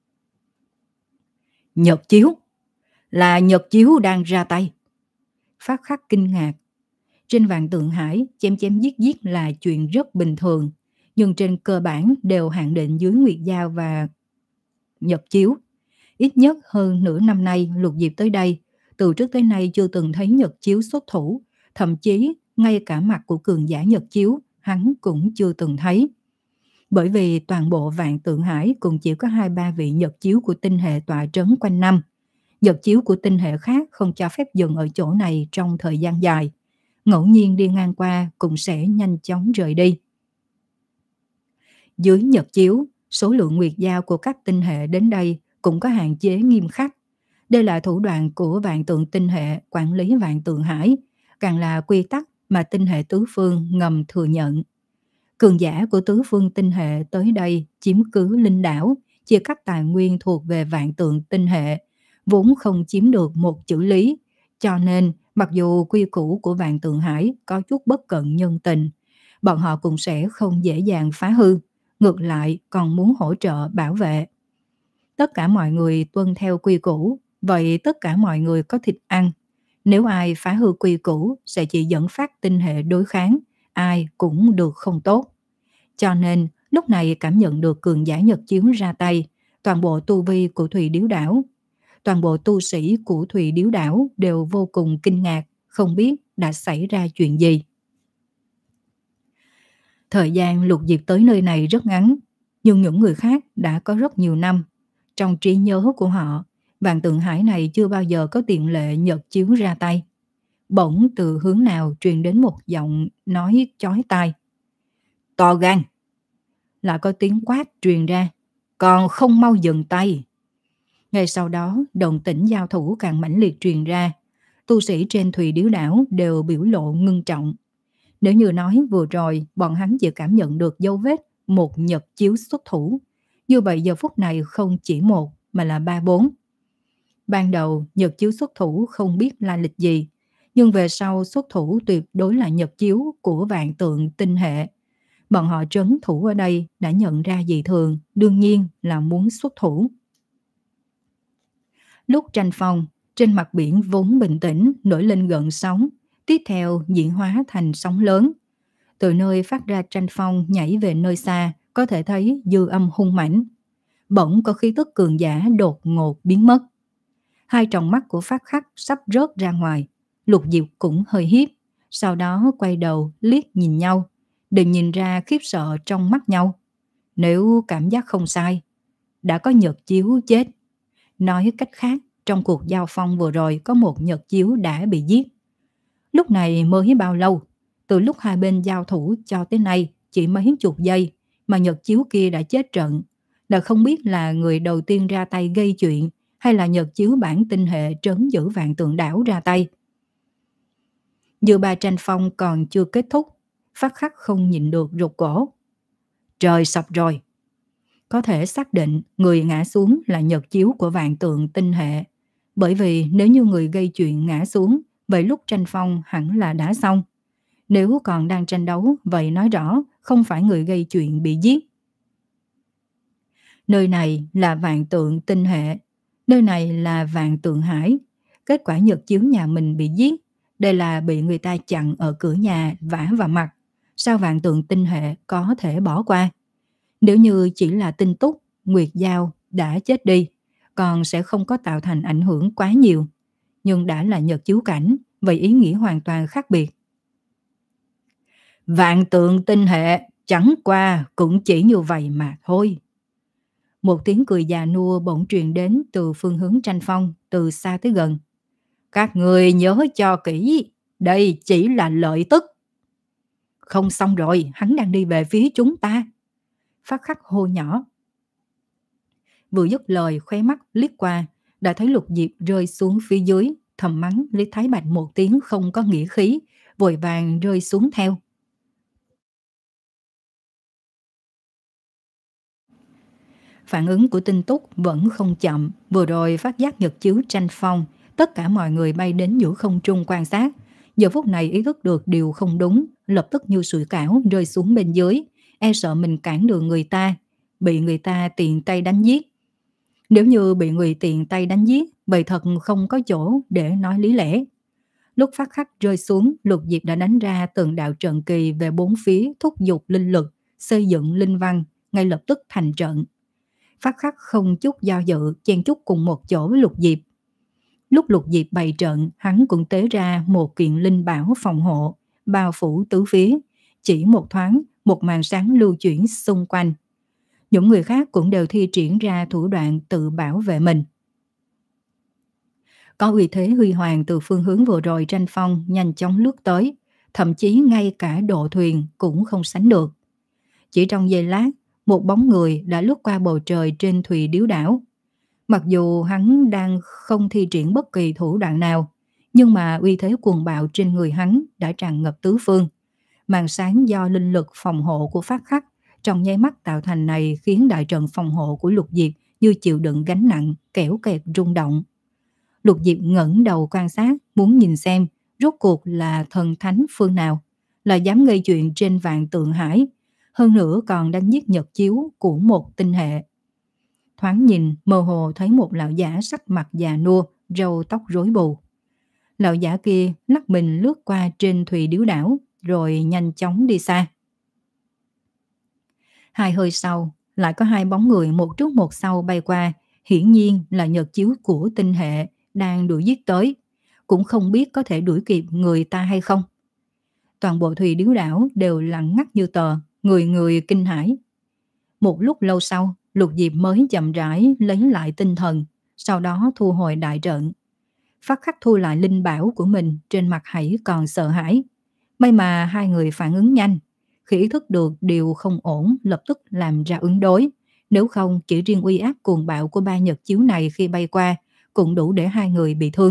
Nhật chiếu! Là Nhật chiếu đang ra tay. Phát Khắc kinh ngạc. Trên Vạn Tượng Hải, chém chém giết giết là chuyện rất bình thường, nhưng trên cơ bản đều hạn định dưới Nguyệt Giao và Nhật chiếu. Ít nhất hơn nửa năm nay Lục Diệp tới đây, từ trước tới nay chưa từng thấy Nhật chiếu xuất thủ, thậm chí ngay cả mặt của cường giả Nhật chiếu hắn cũng chưa từng thấy. Bởi vì toàn bộ Vạn Tượng Hải cũng chỉ có hai ba vị Nhật chiếu của tinh hệ tọa trấn quanh năm. Nhật chiếu của tinh hệ khác không cho phép dừng ở chỗ này trong thời gian dài. Ngẫu nhiên đi ngang qua cũng sẽ nhanh chóng rời đi. Dưới Nhật chiếu, số lượng nguyệt giao của các tinh hệ đến đây cũng có hạn chế nghiêm khắc. Đây là thủ đoạn của Vạn Tượng tinh hệ quản lý Vạn Tượng Hải, càng là quy tắc mà tinh hệ tứ phương ngầm thừa nhận. Cường giả của tứ phương tinh hệ tới đây chiếm cứ linh đảo, chia cắt tài nguyên thuộc về Vạn Tượng tinh hệ, vốn không chiếm được một chữ lý, cho nên mặc dù quy củ của Vạn Tượng Hải có chút bất cận nhân tình, bọn họ cũng sẽ không dễ dàng phá hư, ngược lại còn muốn hỗ trợ bảo vệ. Tất cả mọi người tuân theo quy củ, vậy tất cả mọi người có thịt ăn. Nếu ai phá hư quy củ sẽ chỉ dẫn phát tinh hệ đối kháng, ai cũng được không tốt. Cho nên lúc này cảm nhận được cường giả Nhật chiếu ra tay, toàn bộ tu vi của Thùy Điếu Đảo, toàn bộ tu sĩ của Thùy Điếu Đảo đều vô cùng kinh ngạc, không biết đã xảy ra chuyện gì. Thời gian Lục Diệp tới nơi này rất ngắn, nhưng những người khác đã có rất nhiều năm. Trong trí nhớ của họ, Vạn Tượng Hải này chưa bao giờ có tiền lệ Nhật chiếu ra tay. Bỗng từ hướng nào truyền đến một giọng nói chói tai. To gan! Lại có tiếng quát truyền ra. Còn không mau dừng tay! Ngay sau đó, động tĩnh giao thủ càng mãnh liệt truyền ra. Tu sĩ trên Thùy Điếu Đảo đều biểu lộ ngưng trọng. Nếu như nói vừa rồi, bọn hắn chỉ cảm nhận được dấu vết một Nhật chiếu xuất thủ. Như vậy giờ phút này không chỉ một, mà là ba bốn. Ban đầu, Nhật chiếu xuất thủ không biết lai lịch gì, nhưng về sau xuất thủ tuyệt đối là Nhật chiếu của Vạn Tượng tinh hệ. Bọn họ trấn thủ ở đây đã nhận ra dị thường, đương nhiên là muốn xuất thủ. Lúc tranh phong, trên mặt biển vốn bình tĩnh nổi lên gợn sóng, tiếp theo diễn hóa thành sóng lớn. Từ nơi phát ra tranh phong nhảy về nơi xa, có thể thấy dư âm hung mãnh. Bỗng có khí tức cường giả đột ngột biến mất. Hai tròng mắt của Phát Khắc sắp rớt ra ngoài, Lục Diệp cũng hơi hiếp, sau đó quay đầu liếc nhìn nhau, đều nhìn ra khiếp sợ trong mắt nhau. Nếu cảm giác không sai, đã có Nhật chiếu chết. Nói cách khác, trong cuộc giao phong vừa rồi có một Nhật chiếu đã bị giết. Lúc này mới bao lâu? Từ lúc hai bên giao thủ cho tới nay chỉ mấy chục giây mà Nhật chiếu kia đã chết trận. Là không biết là người đầu tiên ra tay gây chuyện hay là Nhật chiếu bản tinh hệ trấn giữ Vạn Tượng Đảo ra tay. Dư ba tranh phong còn chưa kết thúc, Phát Khắc không nhịn được rụt cổ. Trời sập rồi! Có thể xác định người ngã xuống là Nhật chiếu của Vạn Tượng tinh hệ. Bởi vì nếu như người gây chuyện ngã xuống, vậy lúc tranh phong hẳn là đã xong. Nếu còn đang tranh đấu, vậy nói rõ không phải người gây chuyện bị giết. Nơi này là Vạn Tượng tinh hệ, nơi này là Vạn Tượng Hải. Kết quả Nhật chiếu nhà mình bị giết, đây là bị người ta chặn ở cửa nhà vả vào mặt. Sao Vạn Tượng tinh hệ có thể bỏ qua? Nếu như chỉ là Tinh Túc, Nguyệt Giao đã chết đi, còn sẽ không có tạo thành ảnh hưởng quá nhiều. Nhưng đã là Nhật chiếu cảnh, vậy ý nghĩa hoàn toàn khác biệt. Vạn tượng tinh hệ chẳng qua cũng chỉ như vậy mà thôi. Một tiếng cười già nua bỗng truyền đến từ phương hướng Tranh Phong, từ xa tới gần. Các người nhớ cho kỹ, đây chỉ là lợi tức. Không xong rồi, hắn đang đi về phía chúng ta. Phát Khắc hô nhỏ. Vừa dứt lời, khóe mắt liếc qua, đã thấy Lục Diệp rơi xuống phía dưới, thầm mắng Lý Thái Bạch một tiếng không có nghĩa khí, vội vàng rơi xuống theo. Phản ứng của Tinh Túc vẫn không chậm, vừa rồi phát giác nhật chiếu Tranh Phong, tất cả mọi người bay đến giữa không trung quan sát. Giờ phút này ý thức được điều không đúng, lập tức như sủi cảo rơi xuống bên dưới, e sợ mình cản đường người ta, bị người ta tiện tay đánh giết. Nếu như bị người tiện tay đánh giết, vậy thật không có chỗ để nói lý lẽ. Lúc Phát Khắc rơi xuống, Lục Diệp đã đánh ra từng đạo trận kỳ về bốn phía, thúc giục linh lực, xây dựng linh văn, ngay lập tức thành trận. Phát Khắc không chút do dự, chen chúc cùng một chỗ với Lục Diệp. Lúc Lục Diệp bày trận, hắn cũng tế ra một kiện linh bảo phòng hộ, bao phủ tứ phía. Chỉ một thoáng, một màn sáng lưu chuyển xung quanh. Những người khác cũng đều thi triển ra thủ đoạn tự bảo vệ mình. Có uy thế huy hoàng từ phương hướng vừa rồi Tranh Phong nhanh chóng lướt tới, thậm chí ngay cả độ thuyền cũng không sánh được. Chỉ trong giây lát, một bóng người đã lướt qua bầu trời trên thùy điếu đảo. Mặc dù hắn đang không thi triển bất kỳ thủ đoạn nào, nhưng mà uy thế cuồng bạo trên người hắn đã tràn ngập tứ phương. Màn sáng do linh lực phòng hộ của Phát Khắc trong nháy mắt tạo thành này khiến đại trận phòng hộ của Lục Diệp như chịu đựng gánh nặng, kẻo kẹt rung động. Lục Diệp ngẩng đầu quan sát, muốn nhìn xem rốt cuộc là thần thánh phương nào, là dám gây chuyện trên vạn tượng hải, hơn nữa còn đánh giết nhật chiếu của một tinh hệ. Thoáng nhìn, mơ hồ thấy một lão giả sắc mặt già nua, râu tóc rối bù. Lão giả kia lắc mình lướt qua trên thùy điếu đảo, rồi nhanh chóng đi xa. Hai hơi sau, lại có hai bóng người một trước một sau bay qua, hiển nhiên là nhật chiếu của tinh hệ đang đuổi giết tới, cũng không biết có thể đuổi kịp người ta hay không. Toàn bộ thùy điếu đảo đều lặng ngắt như tờ, người người kinh hãi. Một lúc lâu sau, Lục Diệp mới chậm rãi lấy lại tinh thần, sau đó thu hồi đại trận. Phát Khắc thu lại linh bảo của mình, trên mặt hãy còn sợ hãi. May mà hai người phản ứng nhanh, khi ý thức được điều không ổn lập tức làm ra ứng đối. Nếu không, chỉ riêng uy áp cuồng bạo của ba nhật chiếu này khi bay qua cũng đủ để hai người bị thương.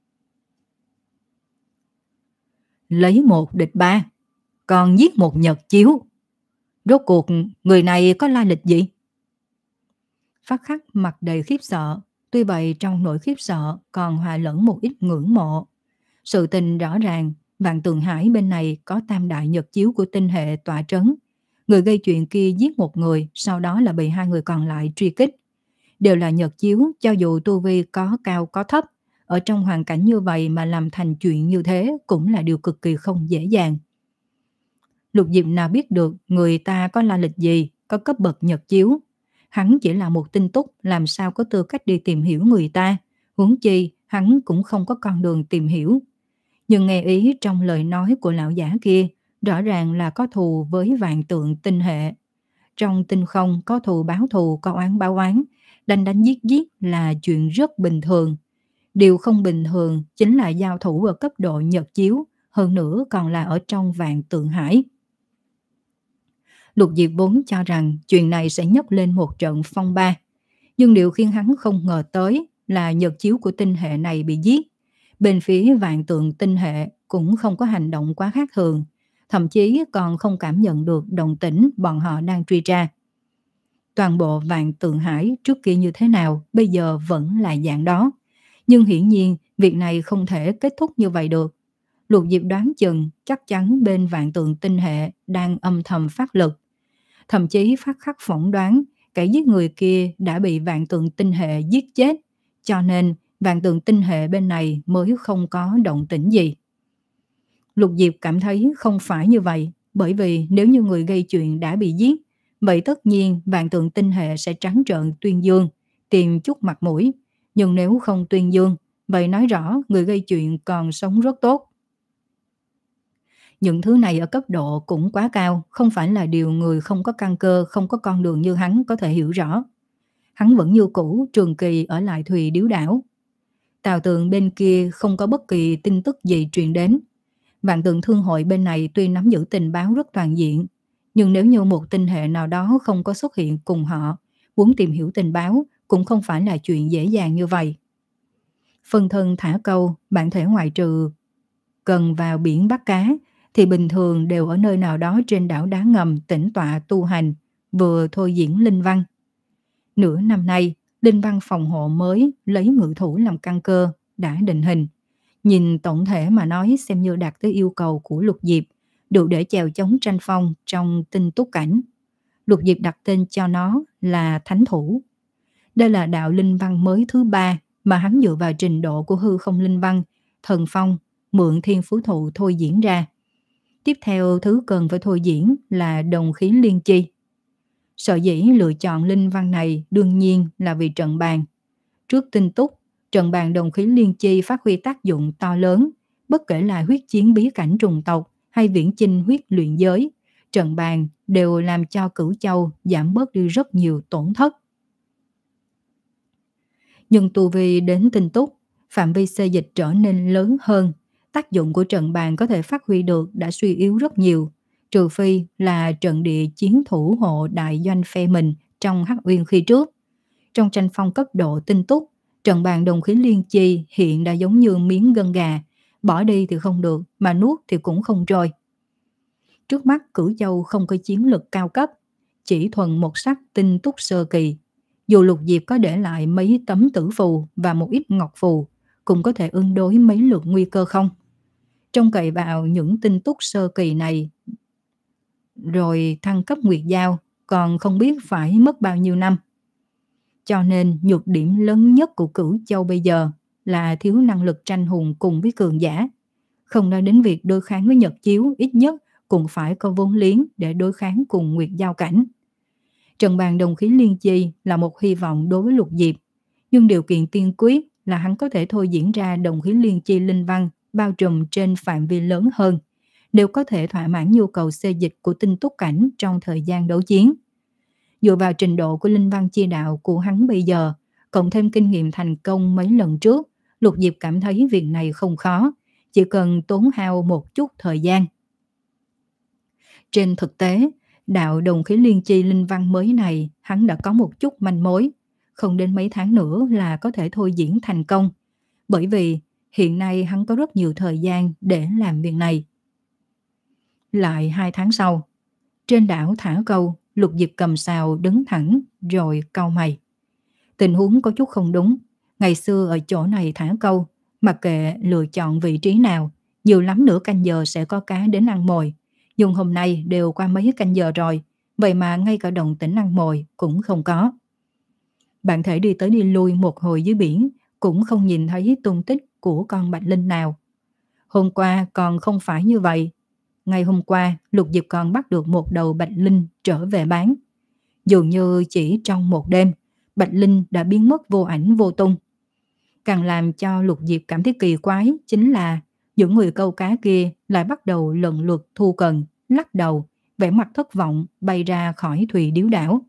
Lấy một địch ba, còn giết một nhật chiếu. Rốt cuộc người này có lai lịch gì? Phát Khắc mặt đầy khiếp sợ, tuy vậy trong nỗi khiếp sợ còn hòa lẫn một ít ngưỡng mộ. Sự tình rõ ràng, vạn tượng hải bên này có tam đại nhật chiếu của tinh hệ tọa trấn. Người gây chuyện kia giết một người, sau đó là bị hai người còn lại truy kích. Đều là nhật chiếu, cho dù tu vi có cao có thấp, ở trong hoàn cảnh như vậy mà làm thành chuyện như thế cũng là điều cực kỳ không dễ dàng. Lục Diệp nào biết được người ta có la lịch gì, có cấp bậc nhật chiếu. Hắn chỉ là một tinh túc, làm sao có tư cách đi tìm hiểu người ta, huống chi hắn cũng không có con đường tìm hiểu. Nhưng nghe ý trong lời nói của lão giả kia, rõ ràng là có thù với vạn tượng tinh hệ. Trong tinh không có thù báo thù, có oán báo oán, đánh đánh giết giết là chuyện rất bình thường. Điều không bình thường chính là giao thủ ở cấp độ nhật chiếu, hơn nữa còn là ở trong vạn tượng hải. Lục Diệp vốn cho rằng chuyện này sẽ nhấc lên một trận phong ba, nhưng điều khiến hắn không ngờ tới là nhật chiếu của tinh hệ này bị giết. Bên phía vạn tượng tinh hệ cũng không có hành động quá khác thường, thậm chí còn không cảm nhận được động tĩnh bọn họ đang truy tra. Toàn bộ vạn tượng hải trước kia như thế nào, bây giờ vẫn là dạng đó. Nhưng hiển nhiên, việc này không thể kết thúc như vậy được. Lục Diệp đoán chừng chắc chắn bên vạn tượng tinh hệ đang âm thầm phát lực. Thậm chí Phát Khắc phỏng đoán kẻ giết người kia đã bị vạn tượng tinh hệ giết chết, cho nên vạn tượng tinh hệ bên này mới không có động tĩnh gì. Lục Diệp cảm thấy không phải như vậy, bởi vì nếu như người gây chuyện đã bị giết, vậy tất nhiên vạn tượng tinh hệ sẽ trắng trợn tuyên dương, tìm chút mặt mũi. Nhưng nếu không tuyên dương, vậy nói rõ người gây chuyện còn sống rất tốt. Những thứ này ở cấp độ cũng quá cao, không phải là điều người không có căn cơ, không có con đường như hắn có thể hiểu rõ. Hắn vẫn như cũ, trường kỳ ở lại Thùy Điếu Đảo. Tào Tường bên kia không có bất kỳ tin tức gì truyền đến. Vạn Tượng Thương hội bên này tuy nắm giữ tình báo rất toàn diện, nhưng nếu như một tinh hệ nào đó không có xuất hiện cùng họ, muốn tìm hiểu tình báo cũng không phải là chuyện dễ dàng như vậy. Phân thân thả câu, bản thể ngoại trừ cần vào biển bắt cá, thì bình thường đều ở nơi nào đó trên đảo đá ngầm tĩnh tọa tu hành, vừa thôi diễn linh văn. Nửa năm nay, linh văn phòng hộ mới lấy ngự thủ làm căn cơ, đã định hình. Nhìn tổng thể mà nói xem như đạt tới yêu cầu của Lục Diệp, đủ để chèo chống tranh phong trong tinh túc cảnh. Lục Diệp đặt tên cho nó là Thánh Thủ. Đây là đạo linh văn mới thứ ba mà hắn dựa vào trình độ của hư không linh văn, thần phong, mượn thiên phú thụ thôi diễn ra. Tiếp theo thứ cần phải thôi diễn là đồng khí liên chi. Sở dĩ lựa chọn linh văn này đương nhiên là vì trận bàn. Trước tinh túc, trận bàn đồng khí liên chi phát huy tác dụng to lớn, bất kể là huyết chiến bí cảnh trùng tộc hay viễn chinh huyết luyện giới, trận bàn đều làm cho Cửu Châu giảm bớt đi rất nhiều tổn thất. Nhưng tu vi đến tinh túc, phạm vi xê dịch trở nên lớn hơn, tác dụng của trận bàn có thể phát huy được đã suy yếu rất nhiều, trừ phi là trận địa chiến thủ hộ đại doanh phe mình trong Hắc Uyên khi trước. Trong tranh phong cấp độ tinh túc, trận bàn đồng khí liên chi hiện đã giống như miếng gân gà, bỏ đi thì không được, mà nuốt thì cũng không trôi. Trước mắt Cửu Châu không có chiến lực cao cấp, chỉ thuần một sắc tinh túc sơ kỳ. Dù Lục Diệp có để lại mấy tấm tử phù và một ít ngọc phù, cũng có thể ứng đối mấy lượt nguy cơ không? Trông cậy vào những tinh túc sơ kỳ này, rồi thăng cấp nguyệt giao, còn không biết phải mất bao nhiêu năm. Cho nên nhược điểm lớn nhất của Cửu Châu bây giờ là thiếu năng lực tranh hùng cùng với cường giả. Không nói đến việc đối kháng với Nhật Chiếu, ít nhất cũng phải có vốn liếng để đối kháng cùng nguyệt giao cảnh. Trận bàn đồng khí liên chi là một hy vọng đối với Lục Diệp, nhưng điều kiện tiên quyết là hắn có thể thôi diễn ra đồng khí liên chi linh văn bao trùm trên phạm vi lớn hơn, đều có thể thỏa mãn nhu cầu xê dịch của tinh túc cảnh trong thời gian đấu chiến. Dựa vào trình độ của linh văn chi đạo của hắn bây giờ, cộng thêm kinh nghiệm thành công mấy lần trước, Lục Diệp cảm thấy việc này không khó, chỉ cần tốn hao một chút thời gian. Trên thực tế, đạo đồng khí liên chi linh văn mới này hắn đã có một chút manh mối, không đến mấy tháng nữa là có thể thôi diễn thành công, bởi vì hiện nay hắn có rất nhiều thời gian để làm việc này. Lại hai tháng sau, trên đảo Thả Câu, Lục Diệp cầm sào đứng thẳng rồi cau mày. Tình huống có chút không đúng. Ngày xưa ở chỗ này thả câu, mặc kệ lựa chọn vị trí nào, nhiều lắm nửa canh giờ sẽ có cá đến ăn mồi. Nhưng hôm nay đều qua mấy canh giờ rồi, vậy mà ngay cả động tĩnh ăn mồi cũng không có. Bạn thể đi tới đi lui một hồi dưới biển, cũng không nhìn thấy tung tích của con bạch linh nào. Hôm qua còn không phải như vậy. Ngày hôm qua, Lục Diệp còn bắt được một đầu bạch linh trở về bán. Dường như chỉ trong một đêm, bạch linh đã biến mất vô ảnh vô tung. Càng làm cho Lục Diệp cảm thấy kỳ quái chính là những người câu cá kia lại bắt đầu lần lượt thu cần, lắc đầu, vẻ mặt thất vọng bay ra khỏi Thùy Điếu Đảo.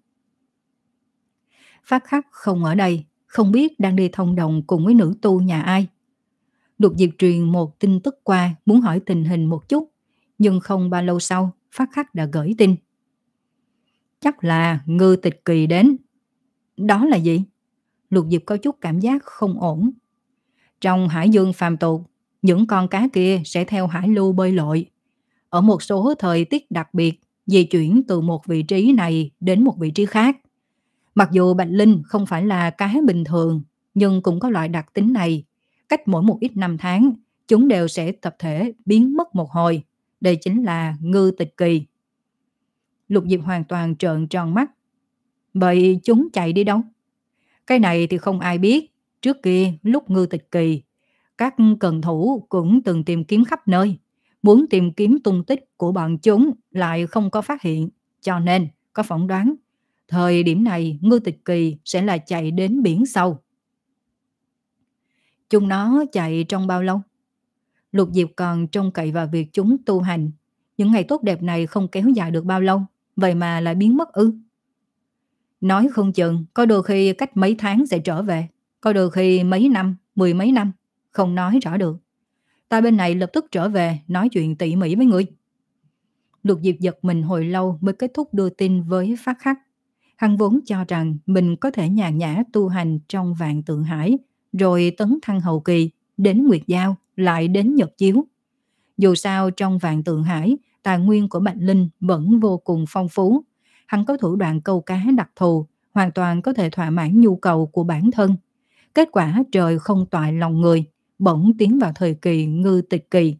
Phát Khắc không ở đây, không biết đang đi thông đồng cùng với nữ tu nhà ai. Lục Diệp truyền một tin tức qua muốn hỏi tình hình một chút, nhưng không bao lâu sau Phát Khắc đã gửi tin. Chắc là Ngư Tịch Kỳ đến. Đó là gì? Lục Diệp có chút cảm giác không ổn. Trong hải dương phàm tục, những con cá kia sẽ theo hải lưu bơi lội. Ở một số thời tiết đặc biệt, di chuyển từ một vị trí này đến một vị trí khác. Mặc dù bạch linh không phải là cá bình thường, nhưng cũng có loại đặc tính này. Cách mỗi một ít năm tháng, chúng đều sẽ tập thể biến mất một hồi. Đây chính là Ngư Tịch Kỳ. Lục Diệp hoàn toàn trợn tròn mắt. Vậy chúng chạy đi đâu? Cái này thì không ai biết. Trước kia, lúc Ngư Tịch Kỳ, các cần thủ cũng từng tìm kiếm khắp nơi. Muốn tìm kiếm tung tích của bọn chúng lại không có phát hiện. Cho nên, có phỏng đoán, thời điểm này Ngư Tịch Kỳ sẽ là chạy đến biển sâu. Chúng nó chạy trong bao lâu? Lục Diệp còn trông cậy vào việc chúng tu hành. Những ngày tốt đẹp này không kéo dài được bao lâu, vậy mà lại biến mất ư? Nói không chừng, có đôi khi cách mấy tháng sẽ trở về, có đôi khi mấy năm, mười mấy năm, không nói rõ được. Ta bên này lập tức trở về, nói chuyện tỉ mỉ với người. Lục Diệp giật mình hồi lâu mới kết thúc đưa tin với Phát Khắc. Hắn vốn cho rằng mình có thể nhàn nhã tu hành trong Vạn Tượng Hải, rồi tấn thăng hậu kỳ, đến Nguyệt Giao, lại đến Nhật Chiếu. Dù sao trong Vạn Tượng Hải, tài nguyên của Bạch Linh vẫn vô cùng phong phú. Hắn có thủ đoạn câu cá đặc thù, hoàn toàn có thể thỏa mãn nhu cầu của bản thân. Kết quả trời không toại lòng người, bỗng tiến vào thời kỳ ngư tịch kỳ.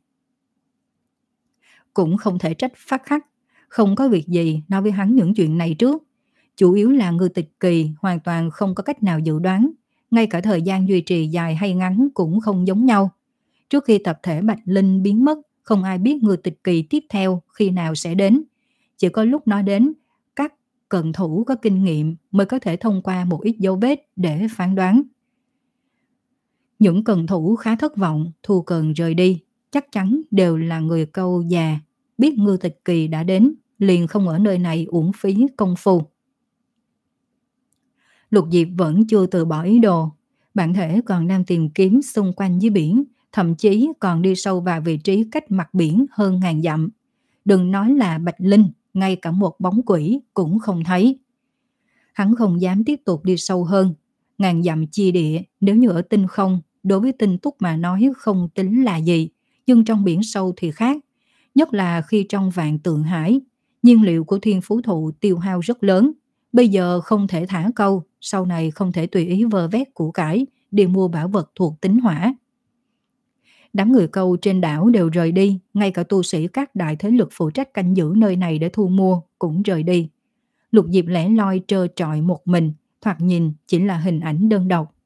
Cũng không thể trách Phát Khắc, không có việc gì nói với hắn những chuyện này trước. Chủ yếu là ngư tịch kỳ hoàn toàn không có cách nào dự đoán, ngay cả thời gian duy trì dài hay ngắn cũng không giống nhau. Trước khi tập thể Bạch Linh biến mất, không ai biết ngư tịch kỳ tiếp theo khi nào sẽ đến. Chỉ có lúc nó đến, các cận thủ có kinh nghiệm mới có thể thông qua một ít dấu vết để phán đoán. Những cận thủ khá thất vọng, thu cần rời đi, chắc chắn đều là người câu già, biết ngư tịch kỳ đã đến, liền không ở nơi này uổng phí công phu. Lục Diệp vẫn chưa từ bỏ ý đồ, bản thể còn đang tìm kiếm xung quanh dưới biển, thậm chí còn đi sâu vào vị trí cách mặt biển hơn ngàn dặm. Đừng nói là Bạch Linh, ngay cả một bóng quỷ cũng không thấy. Hắn không dám tiếp tục đi sâu hơn. Ngàn dặm chi địa, nếu như ở tinh không, đối với tinh túc mà nói không tính là gì, nhưng trong biển sâu thì khác. Nhất là khi trong Vạn Tượng Hải, nhiên liệu của Thiên Phú Thụ tiêu hao rất lớn. Bây giờ không thể thả câu, sau này không thể tùy ý vơ vét của cải, đi mua bảo vật thuộc tính hỏa. Đám người câu trên đảo đều rời đi, ngay cả tu sĩ các đại thế lực phụ trách canh giữ nơi này để thu mua cũng rời đi. Lục Diệp lẻ loi trơ trọi một mình, thoạt nhìn chỉ là hình ảnh đơn độc.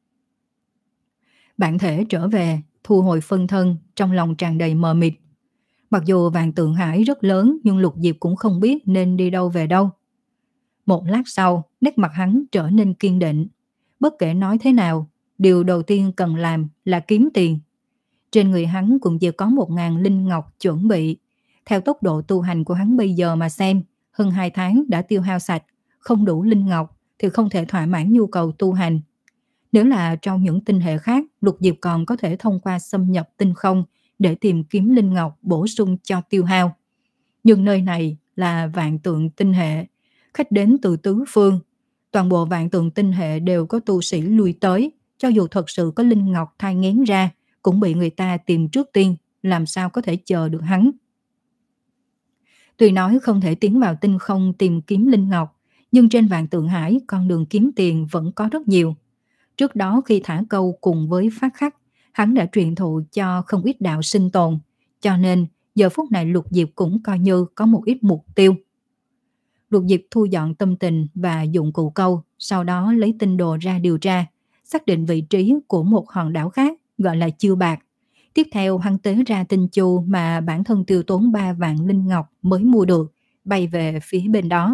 Bản thể trở về, thu hồi phân thân, trong lòng tràn đầy mờ mịt. Mặc dù Vạn Tượng Hải rất lớn, nhưng Lục Diệp cũng không biết nên đi đâu về đâu. Một lát sau, nét mặt hắn trở nên kiên định. Bất kể nói thế nào, điều đầu tiên cần làm là kiếm tiền. Trên người hắn cũng chỉ có một ngàn linh ngọc chuẩn bị. Theo tốc độ tu hành của hắn bây giờ mà xem, hơn hai tháng đã tiêu hao sạch, không đủ linh ngọc thì không thể thỏa mãn nhu cầu tu hành. Nếu là trong những tinh hệ khác, Lục Diệp còn có thể thông qua xâm nhập tinh không để tìm kiếm linh ngọc bổ sung cho tiêu hao. Nhưng nơi này là Vạn Tượng tinh hệ, khách đến từ tứ phương. Toàn bộ Vạn Tượng tinh hệ đều có tu sĩ lui tới, cho dù thật sự có linh ngọc thai nghén ra, cũng bị người ta tìm trước tiên, làm sao có thể chờ được hắn. Tuy nói không thể tiến vào tinh không tìm kiếm linh ngọc, nhưng trên Vạn Tượng Hải con đường kiếm tiền vẫn có rất nhiều. Trước đó khi thả câu cùng với Phát Khắc, hắn đã truyền thụ cho không ít đạo sinh tồn, cho nên giờ phút này Lục Diệp cũng coi như có một ít mục tiêu. Lục Diệp thu dọn tâm tình và dụng cụ câu, sau đó lấy tinh đồ ra điều tra, xác định vị trí của một hòn đảo khác gọi là Chiêu Bạc. Tiếp theo hắn tế ra tinh chu mà bản thân tiêu tốn ba vạn linh ngọc mới mua được, bay về phía bên đó.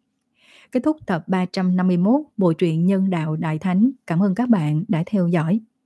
Kết thúc tập ba trăm năm mươi mốt Bộ truyện Nhân Đạo Đại Thánh. Cảm ơn các bạn đã theo dõi.